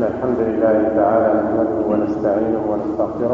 إن الحمد لله تعالى نحمده ونستعينه ونستغفره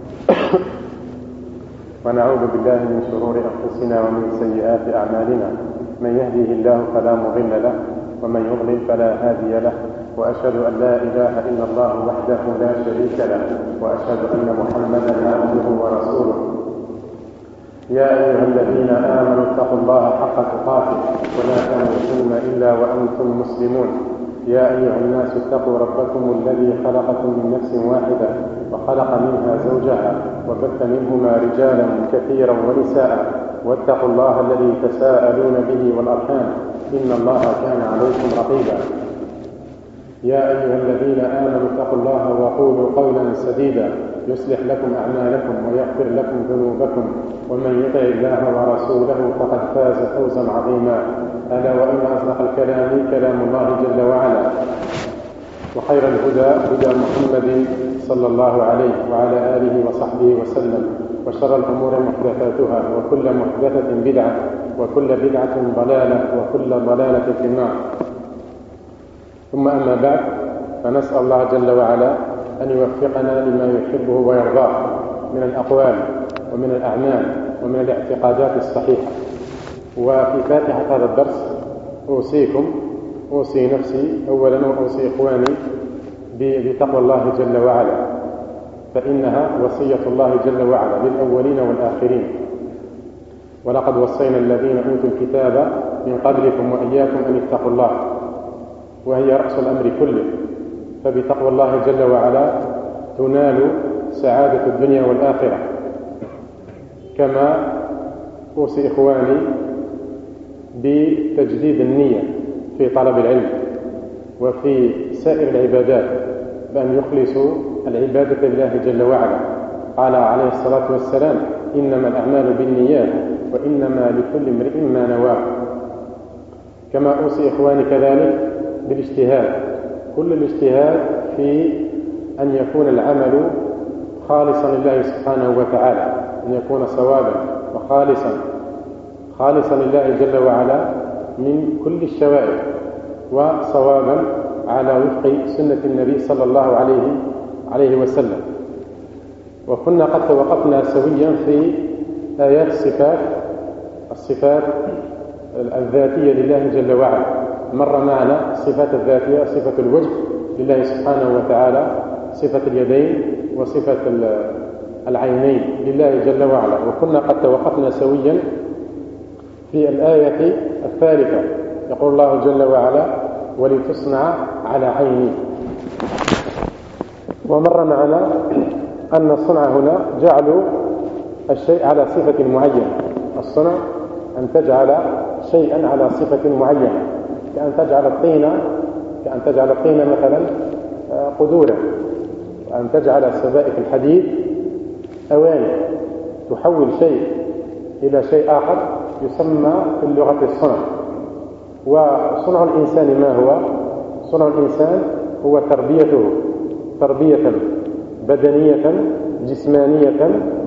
ونعوذ بالله من شرور أنفسنا ومن سيئات أعمالنا. من يهده الله فلا مضل له ومن يضلل فلا هادي له، وأشهد أن لا إله إلا الله وحده لا شريك له، وأشهد أن محمدا عبده ورسوله. يا أيها الذين آمنوا اتقوا الله حق تقاته ولا تموتن إلا وأنتم مسلمون. يا أيها الناس اتقوا ربكم الذي خلقكم من نفس واحدة وخلق منها زوجها وبث منهما رجالا كثيرا ونساء، واتقوا الله الذي تساءلون به والأرحام إن الله كان عليكم رقيبا. يا أيها الذين آمنوا اتقوا الله وقولوا قولا سديدا يصلح لكم أعمالكم ويغفر لكم ذنوبكم، ومن يطع الله ورسوله فقد فاز فوزا عظيما. ألا وإن أصدق الكلام كلام الله جل وعلا، وخير الهدى هدى محمد صلى الله عليه وعلى آله وصحبه وسلم، وشر الأمور محدثاتها وكل محدثة بدعة وكل بدعة ضلالة وكل ضلالة في النار. ثم أما بعد، فنسأل الله جل وعلا أن يوفقنا لما يحبه ويرضاه من الأقوال ومن الأعمال ومن الاعتقادات الصحيحة. وفي فاتحة هذا الدرس أوصي نفسي أولا وأوصي إخواني بتقوى الله جل وعلا، فإنها وصية الله جل وعلا للأولين والآخرين. ولقد وصينا الذين أوتوا الكتاب من قبلكم وإياكم أن اتقوا الله، وهي رأس الأمر كله. فبتقوى الله جل وعلا تنال سعادة الدنيا والآخرة. كما أوصي إخواني بتجديد النية في طلب العلم وفي سائر العبادات، بأن يخلصوا العبادة لله جل وعلا. قال عليه الصلاة والسلام: إنما الأعمال بالنيات وإنما لكل امرئ ما نوى. كما أوصي إخواني كذلك بالاجتهاد، كل الاجتهاد في أن يكون العمل خالصا لله سبحانه وتعالى، أن يكون صوابا وخالصا لله جل وعلا من كل الشوائب، وصوابا على وفق سنة النبي صلى الله عليه وسلم. وكنا قد توقفنا سويا في آيات الصفات الذاتية لله جل وعلا. مر معنا الصفات الذاتية: صفة الوجه لله سبحانه وتعالى، صفة اليدين، وصفة العينين لله جل وعلا. وكنا قد توقفنا سويا في الآية الثالثة، يقول الله جل وعلا: ولتصنع على عيني. ومر معنا أن الصنع هنا جعلوا الشيء على صفة معينة. الصنع أن تجعل شيئا على صفة معينة، كأن تجعل الطين مثلا قدورا، وأن تجعل سبائك الحديد أواني. تحول شيء إلى شيء آخر يسمى في اللغة الصنع. وصنع الإنسان ما هو؟ صنع الإنسان هو تربية بدنية جسمانية،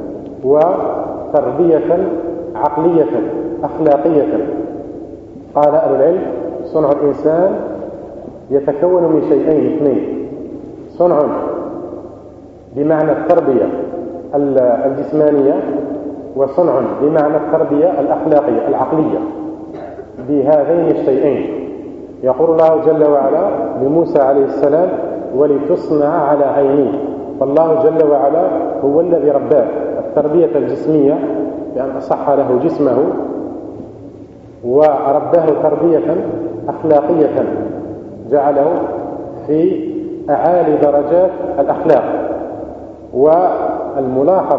وتربية عقلية أخلاقية. قال أهل العلم: صنع الإنسان يتكون من شيئين اثنين: صنع بمعنى التربية الجسمانية، وصنع بمعنى التربية الأخلاقية العقلية. بهذين الشيئين يقول الله جل وعلا لموسى عليه السلام: ولتصنع على عيني. فالله جل وعلا هو الذي رباه التربية الجسمية بأن أصح له جسمه، ورباه تربية أخلاقية جعله في أعالي درجات الأخلاق. والملاحظ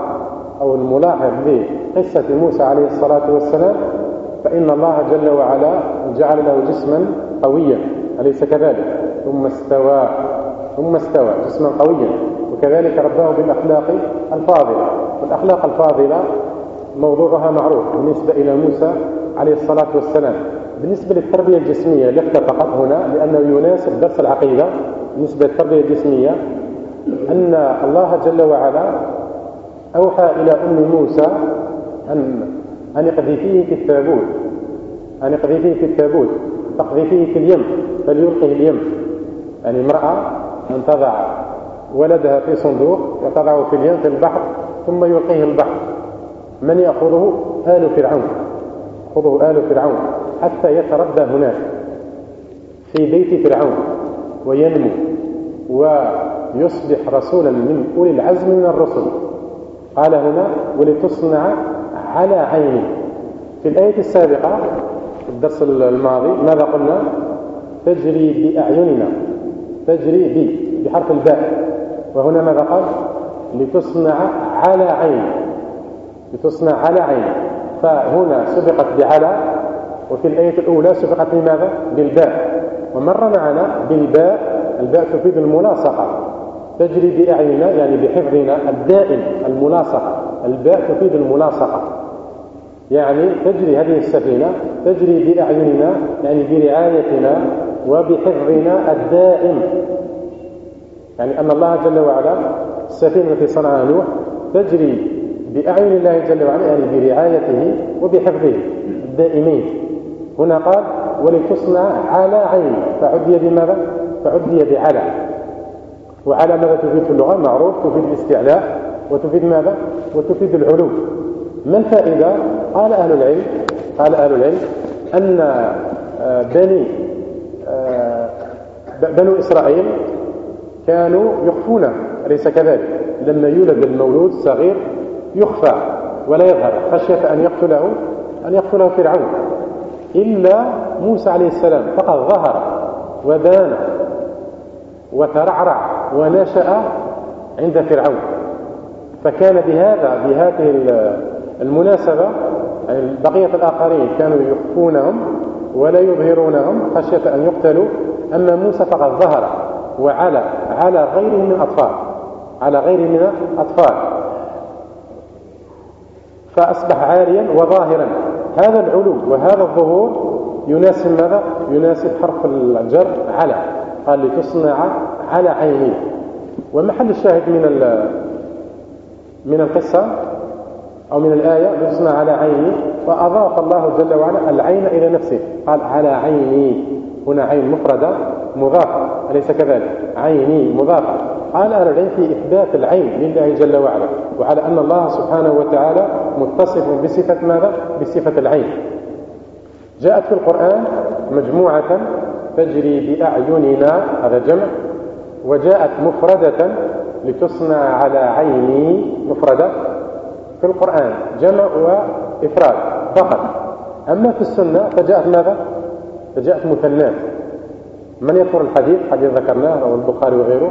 لقصة موسى عليه الصلاة والسلام، فإن الله جل وعلا جعل له جسما قويا، أليس كذلك؟ ثم استوى جسما قويا. وكذلك رباه بالأخلاق الفاضلة. والأخلاق الفاضلة موضوعها معروف بالنسبة إلى موسى عليه الصلاة والسلام. بالنسبة للتربية الجسمية لفت فقط هنا لأنه يناسب درس العقيدة. بالنسبة للتربية الجسمية أن الله جل وعلا أوحى إلى أم موسى أن يقذفيه في التابوت، تقذفيه في اليم فليلقه اليم. يعني امرأة أن تضع ولدها في صندوق وتضعه في اليم في البحر ثم يلقيه البحر، من يأخذه؟ آل فرعون، يأخذه آل فرعون حتى يتربى هناك في بيت فرعون وينمو ويصبح رسولا من أولي العزم من الرسل. قال هنا ولتصنع على عيني. في الآية السابقة في الدرس الماضي ماذا قلنا؟ تجري بأعيننا، تجري بحرف الباء، وهنا ماذا قال؟ لتصنع على عيني، لتصنع على عيني. فهنا سبقت بعلى، وفي الآية الأولى سبقت بماذا؟ بالباء، ومر معنا بالباء. الباء تفيد الملاصقة، تجري بأعيننا يعني بحفظنا الدائم، الملاصقة. الباء تفيد الملاصقة، يعني تجري هذه السفينة تجري بأعيننا يعني برعايتنا وبحفظنا الدائم. يعني أن الله جل وعلا السفينة التي صنعها نوح تجري بأعين الله جل وعلا يعني برعايته وبحفظه الدائمين. هنا قال ولتصنع على عيني، فعدي بماذا؟ فعدي بعلى. وعلى ماذا تفيد في اللغة؟ معروف تفيد الاستعلاء وتفيد ماذا؟ وتفيد العلو. ما الفائدة؟ قال أهل العلم أن بنو إسرائيل كانوا يخفونه، أليس كذلك؟ لما يولد المولود الصغير يخفى ولا يظهر خشية أن يقتله فرعون، إلا موسى عليه السلام فقد ظهر وبان وترعرع ونشأ عند فرعون. فكان بهذه المناسبة يعني بقية الآخرين كانوا يخفونهم ولا يظهرونهم خشية أن يقتلوا، أما موسى فقد ظهر وعلى غيره من أطفال، فأصبح عاليا وظاهرا. هذا العلو وهذا الظهور يناسب ماذا؟ يناسب حرف الجر على. قال لتصنع على عيني. ومحل الشاهد من القصة أو من الآية لتصنع على عيني، وأضاف الله جل وعلا العين إلى نفسه، قال على عيني. هنا عين مفردة مضافة، أليس كذلك؟ عيني مضافة. قال أهل العلم في إثبات العين لله جل وعلا، وعلى أن الله سبحانه وتعالى متصف بصفة ماذا؟ بصفة العين. جاءت في القرآن مجموعة تجري بأعيننا، هذا جمع، وجاءت مفردة لتصنع على عيني، مفردة في القرآن جمع وإفراد فقط. أما في السنة فجاءت ماذا؟ فجاءت مثنات. من يذكر الحديث ذكرناه رواه البخاري وغيره،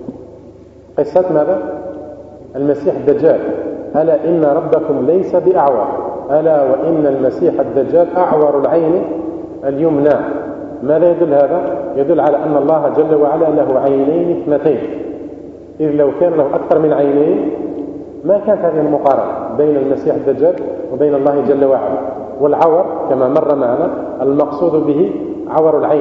قصة ماذا؟ المسيح الدجال. ألا إن ربكم ليس بأعور، ألا وإن المسيح الدجال أعور العين اليمنى. ماذا يدل هذا؟ يدل على أن الله جل وعلا له عينين اثنتين، إذ لو كان له أكثر من عينين ما كانت هذه المقارنة بين المسيح الدجال وبين الله جل وعلا. والعور كما مر معنا المقصود به عور العين،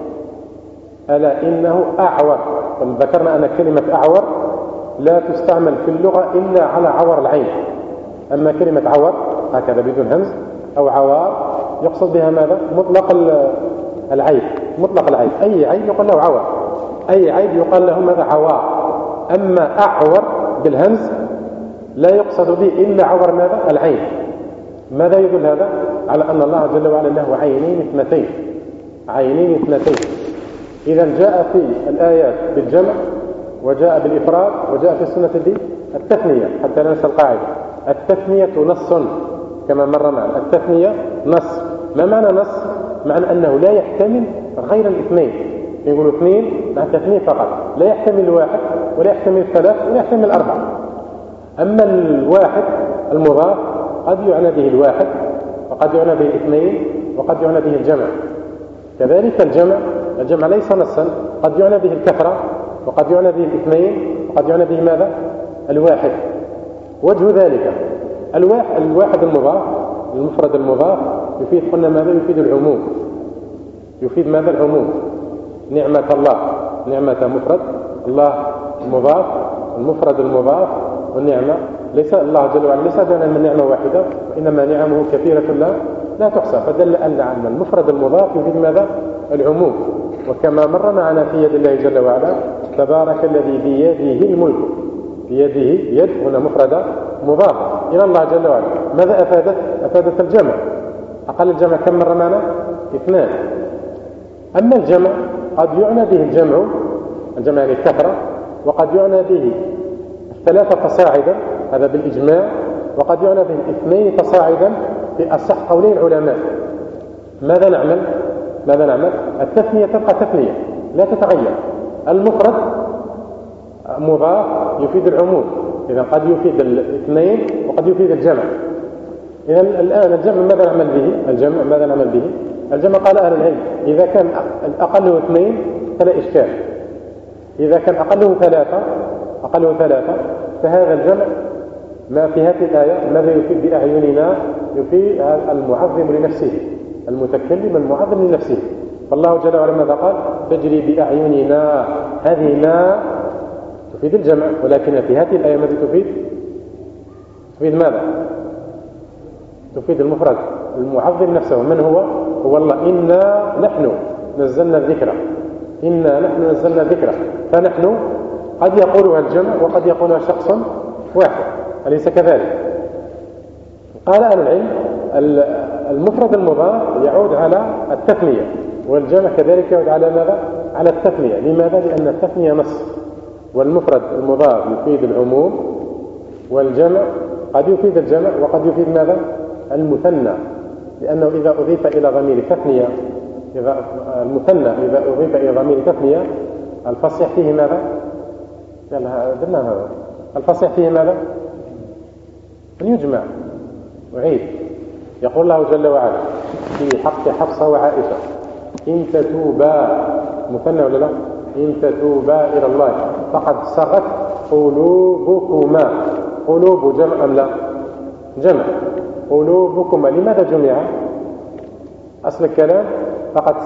ألا إنه أعور. ذكرنا أن كلمة أعور لا تستعمل في اللغة إلا على عور العين. أما كلمة عور هكذا بدون همز أو عوار يقصد بها ماذا؟ مطلق العيب، مطلق العيب. أي عيب يقال له عور، أي عيب يقال له ماذا؟ عوار. أما أعور بالهمز لا يقصد به إلا عور ماذا؟ العين. ماذا يدل هذا؟ على أن الله جل وعلا له عينين اثنتين، عينين اثنتين. إذا جاء في الآيات بالجمع وجاء بالإفراد وجاء في السنة التثنية، حتى لا ننسى القاعدة. التثنية نص كما مر معنا، التثنية نص. ما معنى نص؟ معنى أنه لا يحتمل غير الاثنين. يقولوا اثنين مع تثنية فقط، لا يحتمل الواحد ولا يحتمل الثلاث ولا يحتمل الأربع. أما الواحد المضاف قد يعنى به الواحد وقد يعنى به الاثنين وقد يعنى به الجمع. كذلك الجمع ليس نصا، قد يعنى به الكثرة وقد يعنى به الاثنين وقد يعنى به ماذا؟ الواحد. وجه ذلك الواحد المضاف، المفرد المضاف يفيد، قلنا ماذا؟ يفيد العموم. يفيد ماذا؟ العموم. نعمة الله، نعمة مفرد، الله مضاف، المفرد المضاف، والنعمة ليس الله جل وعلا ليس لنا من نعمة واحدة، وإنما نعمه كثيرة لا تحصى. فدل أن المفرد المضاف يفيد ماذا؟ العموم. وكما مر معنا في يد الله جل وعلا تبارك الذي بيده الملك. بيده، يد هنا مفردة مضافة إلى الله جل وعلا. ماذا أفادت؟ أفادت الجمع. أقل الجمع كم مرة معنا؟ 2. أما الجمع قد يعنى به الجمع يعني الكثرة، وقد يعنى به 3 فصاعدا، هذا بالإجماع، وقد يعنى به 2 فصاعدا في أصح قولي العلماء. ماذا نعمل؟ التثنية تبقى تثنية لا تتغير. المفرد مضاف يفيد العموم، إذا قد يفيد 2 وقد يفيد الجمع. إذا الآن الجمع ماذا نعمل به؟ الجمع قال أهل العلم إذا كان أقله 2 فلا إشكال. إذا كان أقله 3 فهذا الجمع ما في هذه الآية ماذا يفيد بأعيننا؟ يفيد المعظم لنفسه، المتكلم المعظم لنفسه. فالله جل وعلا ماذا قال؟ تجري بأعيننا. هذه نا تفيد الجمع، ولكن في هذه الآية ماذا تفيد ماذا؟ تفيد المفرد المعظم نفسه. من هو؟ هو الله. إنا نحن نزلنا الذكر. فنحن قد يقولها الجمع وقد يقولها شخص واحد، أليس كذلك؟ قال أهل العلم المفرد المضاف يعود على التثنية، والجمع كذلك يعود على ماذا؟ على التثنية. لماذا؟ لأن التثنية نص، والمفرد المضاف يفيد العموم، والجمع قد يفيد الجمع وقد يفيد ماذا؟ المثنى. لأنه إذا أضيف إلى ضمير تثنية، المثنى إذا أضيف إلى ضمير تثنية الفصيح فيه ماذا؟ الفصيح فيه ماذا؟ أن يجمع. وعيد يقول الله جل وعلا في حق حفصة وعائشة إن تتوبا، مثنى ولا لا؟ إن تتوبا إلى الله فقد صغت قلوبكما. قلوب جمع أم لا؟ جمع. قلوبكما لماذا جمع؟ أصل الكلام فقد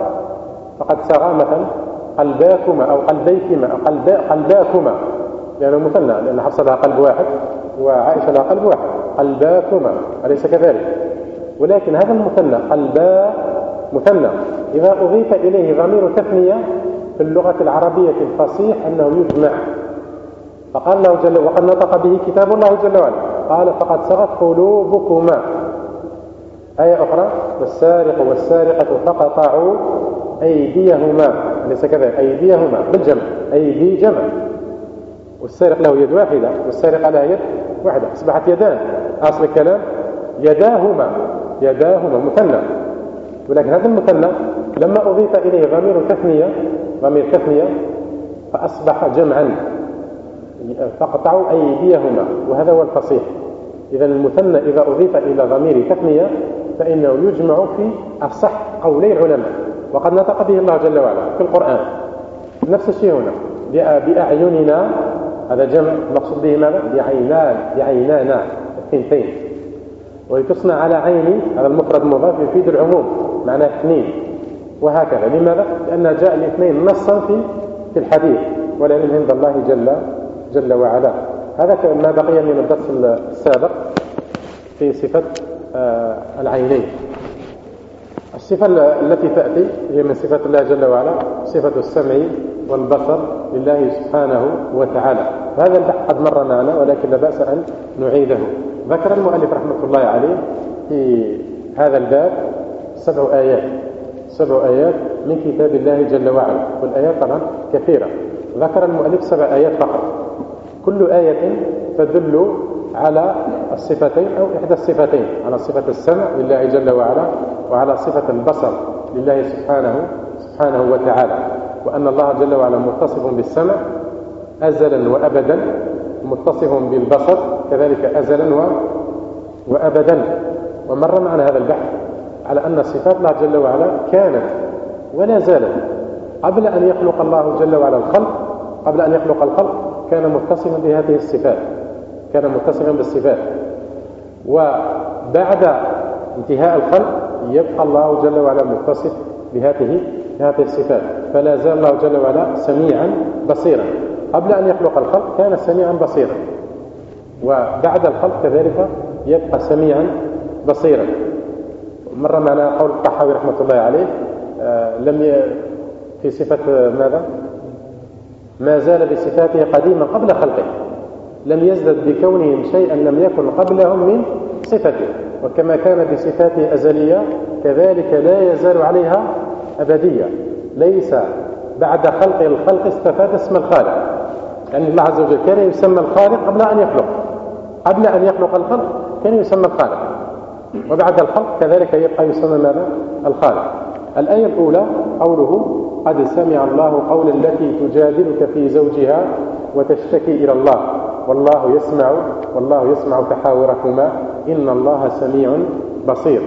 صغى مثلا قلباكما أو قلبيكما أو قلباكما، لأنه مثنى، لأن حفصة لها قلب واحد وعائشة لها قلب واحد. قلباكما، أليس كذلك؟ ولكن هذا المثنى قلبا مثنى إذا أضيف إليه ضمير تثنية في اللغة العربية الفصيح أنه يجمع. فقال الله جل وقد نطق به كتاب الله جل وعلا، قال فقد صغت قلوبكما. آية أخرى والسارق والسارقة فقطعوا أيديهما، أليس كذلك؟ أيديهما بالجمع، أيدي جمع، والسارق له يد واحدة والسارقة لها يد واحدة، أصبحت يدان. أصل الكلام يداهما مثنى، ولكن هذا المثنى لما أضيف إليه ضمير تثنية فأصبح جمعا، فقطعوا أيديهما، وهذا هو الفصيح. إذا المثنى إذا أضيف إلى ضمير تثنية فإنه يجمع في أصح قولي العلماء، وقد نطق به الله جل وعلا في القرآن. نفس الشيء هنا بأعيننا، هذا جمع مقصود به ماذا؟ بعينانا الثنتين. ولتصنع على عيني، هذا المفرد مضاف يفيد العموم معناه 2، وهكذا. لماذا؟ لأن جاء الاثنين نصا في الحديث، والعلم عند الله جل وعلا. هذا ما بقي من الدرس السابق في صفة العينين. الصفة التي تأتي هي من صفة الله جل وعلا، صفة السمع والبصر لله سبحانه وتعالى. هذا البحث قد مر معنا، ولكن لا بأس أن نعيده. ذكر المؤلف رحمة الله عليه في هذا الباب 7 آيات من كتاب الله جل وعلا، والآيات طبعا كثيرة. ذكر المؤلف 7 آيات فقط، كل آية تدل على الصفتين أو إحدى الصفتين، على صفة السمع لله جل وعلا، وعلى صفة البصر لله سبحانه وتعالى، وأن الله جل وعلا متصف بالسمع أزلا وأبدا، متصف بالبصر كذلك أزلا وأبدا. ومر معنا هذا البحث على أن صفات الله جل وعلا كانت ولا زالت قبل أن يخلق الله جل وعلا الخلق، قبل أن يخلق الخلق كان متصفا بهذه الصفات، كان متصفا بالصفات. وبعد انتهاء الخلق يبقى الله جل وعلا متصف بهذه الصفات، فلا زال الله جل وعلا سميعا بصيرا. قبل أن يخلق الخلق كان سميعا بصيرا، وبعد الخلق كذلك يبقى سميعا بصيرا. مر معنا قول الطحاوي رحمة الله عليه في صفة ماذا؟ ما زال بصفاته قديما قبل خلقه، لم يزدد بكونهم شيئا لم يكن قبلهم من صفته، وكما كان بصفاته أزلية كذلك لا يزال عليها أبدية. ليس بعد خلق الخلق استفاد اسم الخالق، يعني الله عز وجل كان يسمى الخالق قبل أن يخلق، قبل أن يخلق الخلق كان يسمى الخالق، وبعد الخلق كذلك يبقى يسمى ماذا؟ الخالق. الآية الأولى قوله قد سمع الله قول التي تجادلك في زوجها وتشتكي إلى الله والله يسمع تحاوركما إن الله سميع بصير.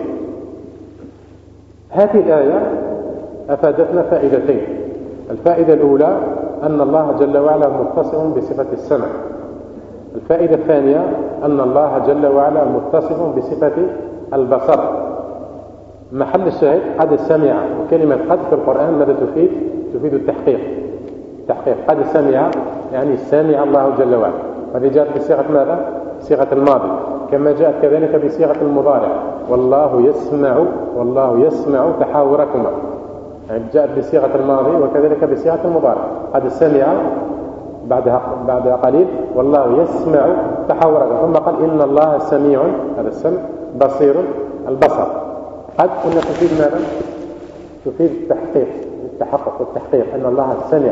هذه الآية أفادتنا فائدتين. الفائدة الأولى أن الله جل وعلا متصف بصفة السمع. الفائدة الثانية أن الله جل وعلا متصف بصفة البصر. محل الشاهد قد سمع، وكلمة قد في القرآن ماذا تفيد؟ تفيد التحقيق. قد سمع يعني سمع الله جل وعلا، وهذه جاءت بصيغة ماذا؟ صيغة الماضي، كما جاءت كذلك بصيغة المضارع والله يسمع تحاوركما، يعني جاءت بصيغة الماضي وكذلك بصيغة المضارع. قد سمع بعدها قليل والله يسمع تحاوركما، ثم قال إن الله سميع، هذا السمع، بصير البصر. قد قلنا تفيد ماذا؟ تفيد التحقيق، التحقق والتحقيق أن الله سمع.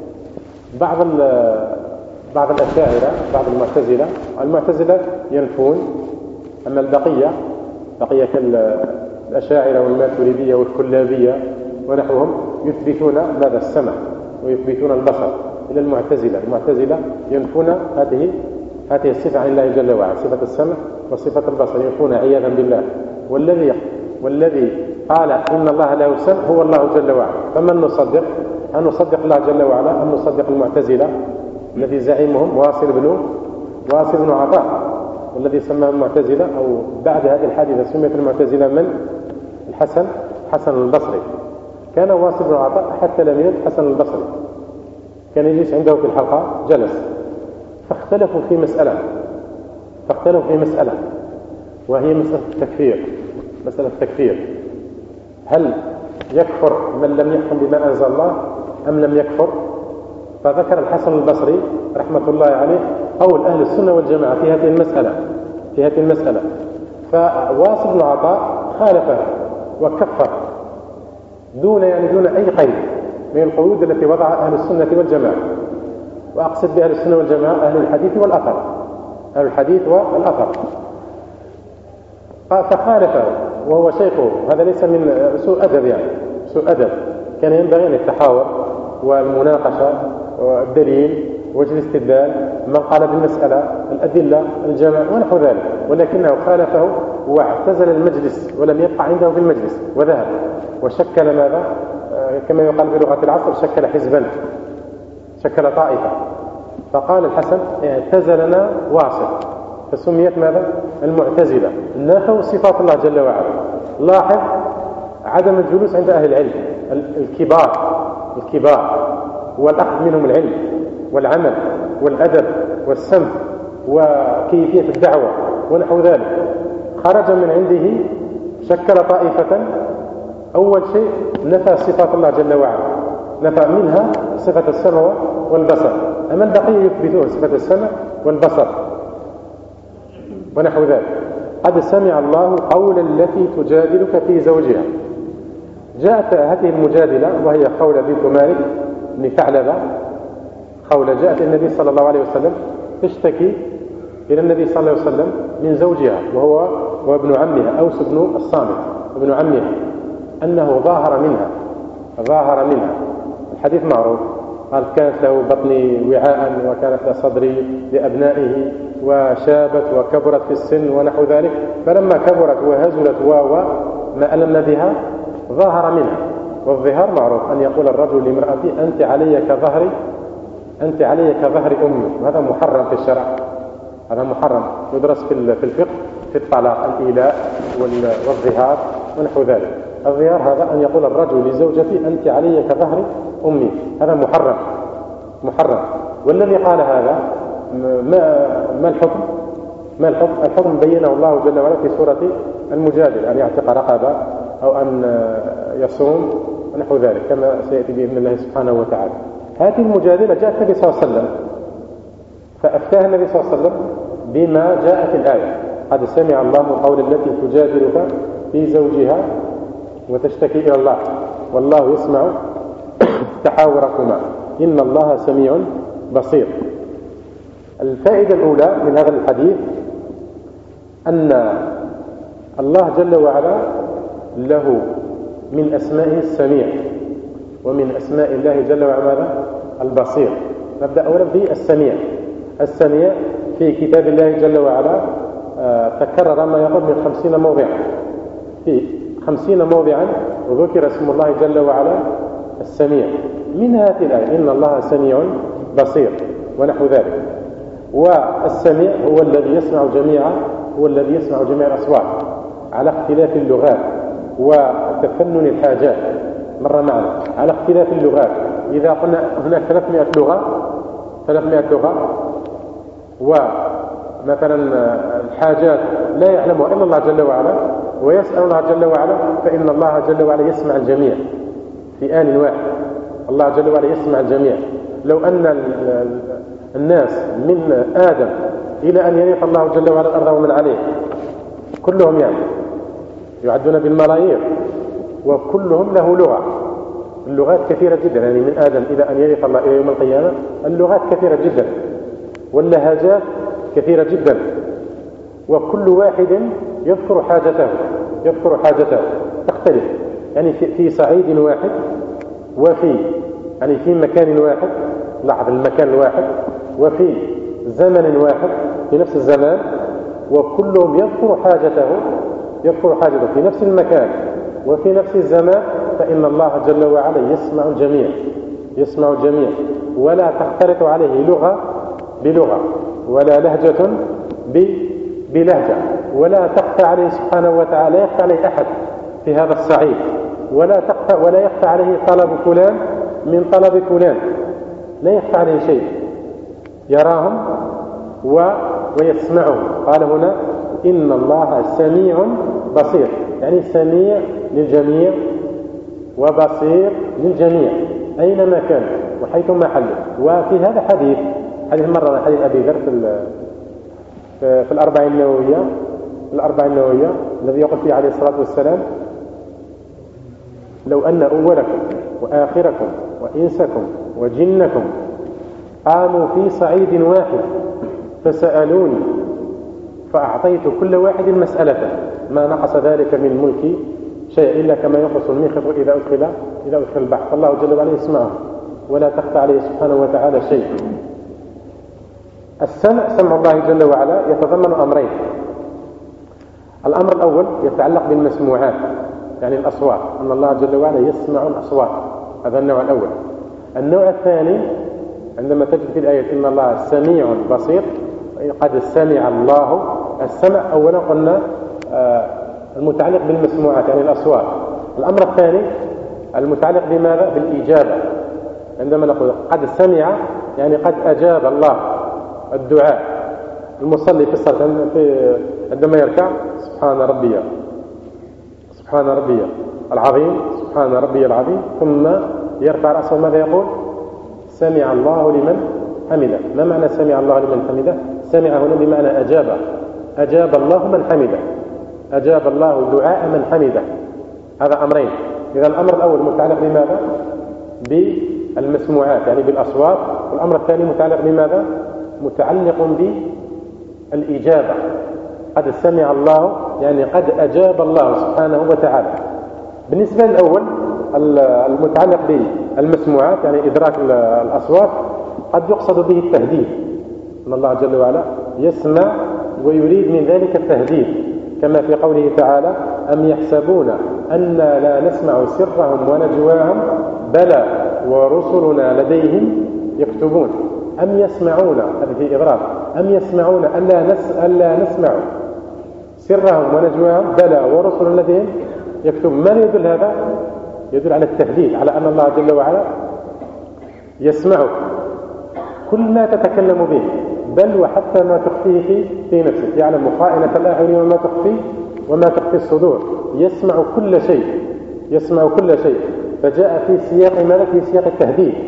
بعض الأشاعرة، بعض المعتزلة ينفون، أما بقية كالأشاعرة والماتريدية والكلابية ونحوهم يثبتون ماذا؟ السمع ويثبتون البصر. إلى المعتزلة ينفون هذه الصفة عن الله جل وعلا، صفة السمع وصفة البصر ينفون عياذا بالله. والذي قال إن الله لا يسمع هو الله جل وعلا. فمن نصدق؟ أن نصدق الله جل وعلا أم نصدق المعتزلة الذي زعيمهم واصل بن عطاء، والذي سماه المعتزلة، أو بعد هذه الحادثة سميت المعتزلة من؟ الحسن البصري. كان واصل بن عطاء أحد تلاميذ الحسن البصري، كان يجلس عنده في الحلقة، جلس فاختلفوا في مسألة وهي مسألة التكفير. هل يكفر من لم يحكم بما أنزل الله أم لم يكفر؟ فذكر الحسن البصري رحمة الله عليه قول أهل السنة والجماعة في هذه المسألة. فواصل بن عطاء خالفه وكفر دون أي قيد من القيود التي وضعها أهل السنة والجماعة، وأقصد بأهل السنة والجماعة أهل الحديث والأثر. فخالفه وهو شيخه، هذا ليس من سوء أدب، كان ينبغي أن التحاور والمناقشة والدليل وجه الاستدلال، من قال بالمسألة، الأدلة، الجمع ونحو ذلك، ولكنه خالفه واعتزل المجلس ولم يبقى عنده في المجلس وذهب وشكل ماذا؟ كما يقال بلغة العصر شكل حزبا، شكل طائفة. فقال الحسن اعتزلنا واصل، فسميت ماذا؟ المعتزلة. نفوا صفات الله جل وعلا. لاحظ عدم الجلوس عند أهل العلم الكبار والأخذ منهم العلم والعمل والأدب والسمع وكيفية الدعوة ونحو ذلك. خرج من عنده شكل طائفة، أول شيء نفى صفات الله جل وعلا، نفى منها صفة السمع والبصر، أما البقية يثبتون صفة السمع والبصر ونحو ذلك. قد سمع الله قول التي تجادلك في زوجها. جاءت هذه المجادلة وهي خولة بنت مالك بن ثعلبة. خولة جاءت النبي صلى الله عليه وسلم تشتكي إلى النبي صلى الله عليه وسلم من زوجها، وهو ابن عمها أوس بن الصامت ابن عمها، أنه ظاهر منها. الحديث معروف، قال كانت له بطني وعاء وكانت له صدري لأبنائه وشابت وكبرت في السن ونحو ذلك، فلما كبرت وهزلت ما ألمنا بها ظاهر منها. والظهار معروف أن يقول الرجل لامرأته أنت علي كظهر أمي، وهذا محرم في الشرع، هذا محرم يدرس في الفقه في الطلاق، الإيلاء والظهار ونحو ذلك. الظهار هذا أن يقول الرجل لزوجته أنت علي كظهر أمي، هذا محرم. والذي قال هذا ما الحكم؟ الحكم بينه الله جل وعلا في سورة المجادل، أن يعتق رقبة أو أن يصوم ونحو ذلك كما سيأتي بإذن الله سبحانه وتعالى. هذه المجادلة جاءت النبي صلى الله عليه وسلم فأفتاها النبي صلى الله عليه وسلم بما جاء في الآية: قد سمع الله قول التي تجادلك في زوجها وتشتكي إلى الله والله يسمع تحاوركما إن الله سميع بصير. الفائدة الأولى من هذا الحديث أن الله جل وعلا له من أسمائه السميع، ومن أسماء الله جل وعلا البصير. نبدأ أولا بالسميع. السميع في كتاب الله جل وعلا تكرر ما يقرب من 50 موضعا، في 50 موضعا وذكر اسم الله جل وعلا السميع، منها في الآية إن الله سميع بصير ونحو ذلك. والسميع هو الذي يسمع جميع الأصوات على اختلاف اللغات وتفنن الحاجات. مر معنا على اختلاف اللغات. إذا قلنا هناك 300 لغة ومثلا الحاجات لا يعلمها إلا الله جل وعلا ويسأل الله جل وعلا، فإن الله جل وعلا يسمع الجميع في آن واحد. الله جل وعلا يسمع الجميع. لو أن الناس من آدم إلى أن يرث الله جل وعلا الأرض ومن عليه كلهم يعدون بالملايير، وكلهم له لغة. اللغات كثيرة جدا، يعني من آدم إلى أن يرث الله إلى يوم القيامة اللغات كثيرة جدا، واللهجات كثيرة جدا، وكل واحد يذكر حاجته تختلف، يعني في صعيد واحد وفي في مكان واحد، لاحظ المكان الواحد، وفي زمن واحد في نفس الزمان، وكلهم يذكر حاجته في نفس المكان وفي نفس الزمان، فإن الله جل وعلا يسمع الجميع ولا تختلط عليه لغة بلغة ولا لهجة بلهجة، ولا تخفى عليه سبحانه وتعالى، لا يخفى عليه أحد في هذا الصعيد، ولا يخفى عليه طلب فلان من طلب فلان، لا يخفى عليه شيء، يراهم ويسمعهم. قال هنا إن الله سميع بصير، يعني سميع للجميع وبصير للجميع أينما كان وحيثما حل. وفي هذا حديث مرة حديث أبي ذر في الأربعين النووية الذي يقول فيه عليه الصلاة والسلام: لو أن أولكم وآخركم وإنسكم وجنكم قاموا في صعيد واحد فسألوني فأعطيت كل واحد مسألته ما نقص ذلك من ملكي شيء إلا كما ينقص المخيط إذا أدخل البحر. الله جل وعلا يسمعه ولا تخفى عليه سبحانه وتعالى شيء. سمع الله جل وعلا يتضمن أمرين: الأمر الأول يتعلق بالمسموعات، يعني الأصوات، أن الله جل وعلا يسمع الأصوات، هذا النوع الأول. النوع الثاني عندما تجد في الآية إن الله سميع بصير، قد سمع الله. السمع أولا قلنا المتعلق بالمسموعات يعني الأصوات. الأمر الثاني المتعلق بماذا؟ بالإجابة. عندما نقول قد سمع يعني قد أجاب الله الدعاء. المصلي في الصلاة عندما يركع سبحان ربي العظيم، سبحان ربي العظيم، ثم يرفع رأسه ماذا يقول؟ سمع الله لمن حمده. ما معنى سمع الله لمن حمده؟ سمع هنا بمعنى أجاب الله من حمده، أجاب الله دعاء من حمده. هذا أمرين. إذا الأمر الأول متعلق بماذا؟ بالمسموعات يعني بالأصوات، والأمر الثاني متعلق بماذا؟ متعلق بالإجابة. قد سمع الله يعني قد أجاب الله سبحانه وتعالى. بالنسبة للأول المتعلق بالمسموعات يعني إدراك الأصوات، قد يقصد به التهديد، أن الله جل وعلا يسمع ويريد من ذلك التهديد، كما في قوله تعالى: أم يحسبون أنا لا نسمع سرهم ونجواهم بلى ورسلنا لديهم يكتبون. أم يسمعون، هذه في إضراب، أم يسمعون ألا نسمع سرهم ونجواهم بلى ورسلنا لديهم يكتبون. ما يدل هذا؟ يدل على التهديد، على أن الله جل وعلا يسمعك كل ما تتكلم به، بل وحتى ما تخفيه في نفسك، يعلم خائنة الأعين وما تخفي الصدور، يسمع كل شيء. فجاء في سياق ماذا؟ في سياق التهديد،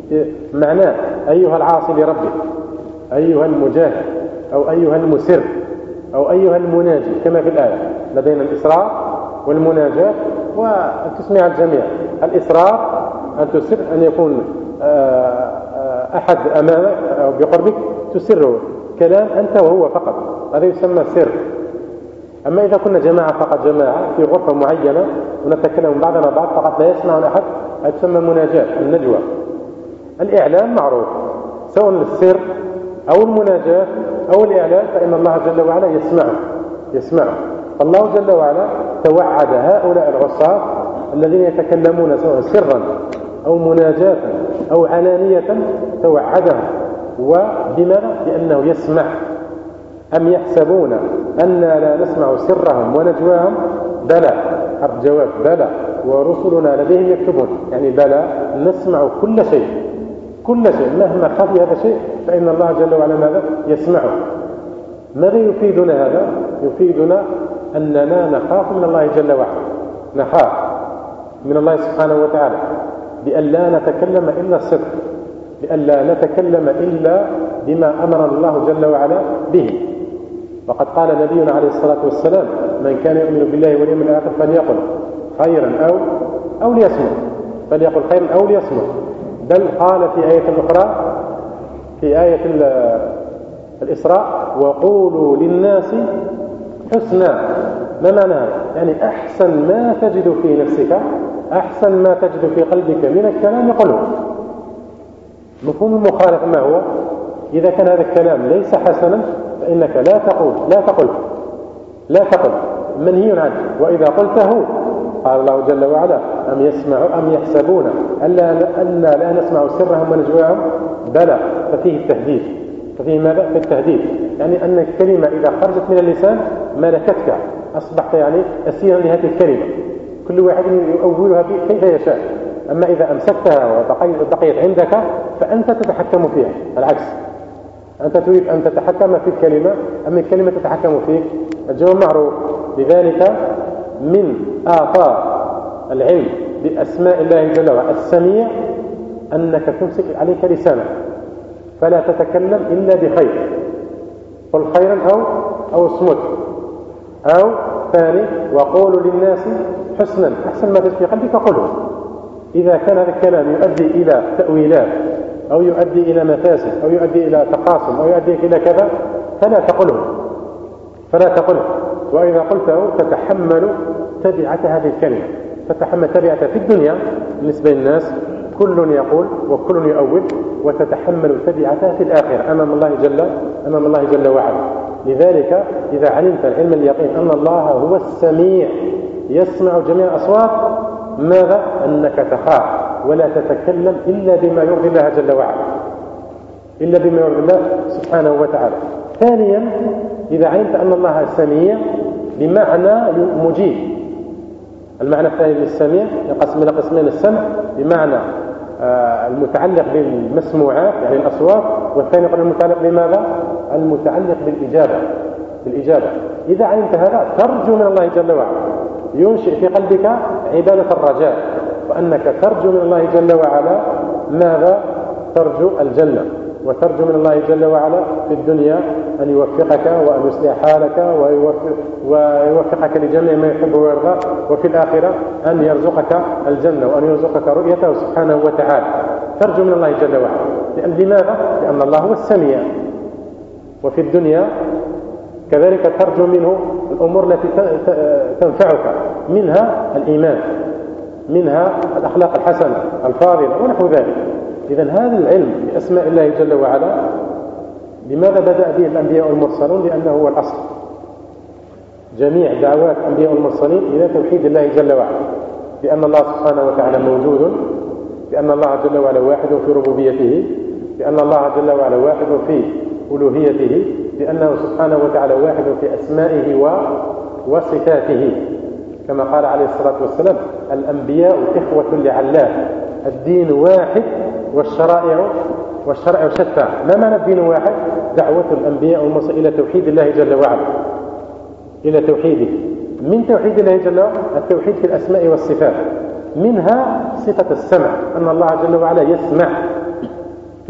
معناه أيها العاصي لربك، أيها المجاهد، أو أيها المسر، أو أيها المناجي، كما في الآية. لدينا الإسراء والمناجاة وتسمع الجميع. الإسراء أن تسر، أن يكون أحد أمامك أو بقربك تسره كلام أنت وهو فقط، هذا يسمى سر. أما إذا كنا جماعة فقط، جماعة في غرفة معينة ونتكلم بعضنا بعض فقط لا يسمع أحد، هذا تسمى مناجاة، النجوى. الإعلان معروف، سواء السر أو المناجاة أو الإعلان، فإن الله جل وعلا يسمعه. الله جل وعلا توعد هؤلاء العصاة الذين يتكلمون سواء سرا أو مناجاة أو علانية، توعدهم. وبماذا؟ لأنه يسمع. أم يحسبون أننا لا نسمع سرهم ونجواهم؟ بلى، حرف جواب، بلى ورسلنا لديهم يكتبون، يعني بلى نسمع كل شيء مهما خفي هذا الشيء فإن الله جل وعلا ماذا؟ يسمعه. ماذا يفيدنا هذا؟ يفيدنا أننا نخاف من الله جل وعلا، نخاف من الله سبحانه وتعالى بأن لا نتكلم إلا الصدق، بأن لا نتكلم إلا بما أمر الله جل وعلا به. وقد قال نبينا عليه الصلاة والسلام: من كان يؤمن بالله واليوم الآخر فليقل خيرا أو ليصمت، فليقل خيرا أو ليصمت. بل قال في آية أخرى، في آية الإسراء: وقولوا للناس حسنا. ما معنى؟ يعني أحسن ما تجد في نفسك، أحسن ما تجد في قلبك من الكلام يقوله. مفهوم المخالف ما هو؟ إذا كان هذا الكلام ليس حسنا فإنك لا تقل، منهي عنه. وإذا قلته قال الله جل وعلا: أم يحسبون أن لا نسمع سرهم ونجواهم؟ بلى. ففيه التهديد، ففيه ماذا؟ في التهديد، يعني أن الكلمة إذا خرجت من اللسان ملكتك، أصبحت يعني أسيرا لهذه الكلمة، كل واحد يؤولها كيف يشاء. أما إذا أمسكتها وبقيت عندك فأنت تتحكم فيها. العكس، أنت تريد أن تتحكم في الكلمة أم الكلمة تتحكم فيك؟ الجواب معروف. لذلك من آثار العلم بأسماء الله جل وعلا السميع أنك تمسك عليك لسانك، فلا تتكلم إلا بخير، قل خيرا أو اصمت. أو ثاني: وقولوا للناس حسنا، أحسن ما تجد في قلبك قله. إذا كان هذا الكلام يؤدي إلى تأويلات أو يؤدي إلى مفاسد أو يؤدي إلى تقاسم أو يؤدي إلى كذا فلا تقله. وإذا قلته تتحمل تبعة هذه الكلمة، تتحمل تبعة في الدنيا بالنسبة للناس، كل يقول وكل يؤول، وتتحمل تبعته في الآخرة أمام الله جل وعلا. لذلك إذا علمت العلم اليقين أن الله هو السميع يسمع جميع الأصوات، ماذا؟ أنك تخاف ولا تتكلم إلا بما يرضي الله جل وعلا، إلا بما يرضي الله سبحانه وتعالى. ثانيا، إذا علمت أن الله سميع بمعنى مجيب. المعنى الثاني للسميع ينقسم إلى قسمين: السمع بمعنى المتعلق بالمسموعات يعني الأصوات، والثاني قال المتعلق بماذا؟ المتعلق بالإجابة. إذا علمت هذا ترجو من الله جل وعلا، ينشئ في قلبك عبادة الرجاء، وأنك ترجو من الله جل وعلا ماذا؟ ترجو الجنة، وترجو من الله جل وعلا في الدنيا أن يوفقك وأن يصلح حالك ويوفقك لجميع ما يحب ويرضى، وفي الآخرة أن يرزقك الجنة وأن يرزقك رؤيته سبحانه وتعالى. ترجو من الله جل وعلا. لماذا؟ لأن الله هو السميع. وفي الدنيا كذلك ترجو منه الأمور التي تنفعك، منها الإيمان، منها الأخلاق الحسنة الفاضلة ونحو ذلك. إذن هذا العلم بأسماء الله جل وعلا لماذا بدأ به الأنبياء والمرسلون؟ لأنه هو الأصل. جميع دعوات الأنبياء والمرسلين إلى توحيد الله جل وعلا، لأن الله سبحانه وتعالى موجود، لأن الله جل وعلا واحد في ربوبيته، لأن الله جل وعلا واحد في ألوهيته، لأنه سبحانه وتعالى واحد في أسمائه وصفاته، كما قال عليه الصلاة والسلام: الأنبياء إخوة لعلاه، الدين واحد والشرائع شتى. ما معنى الدين واحد؟ دعوة الأنبياء والمرسلين إلى توحيد الله جل وعلا، إلى توحيده. من توحيد الله جل وعلا التوحيد في الأسماء والصفات، منها صفة السمع، أن الله جل وعلا يسمع.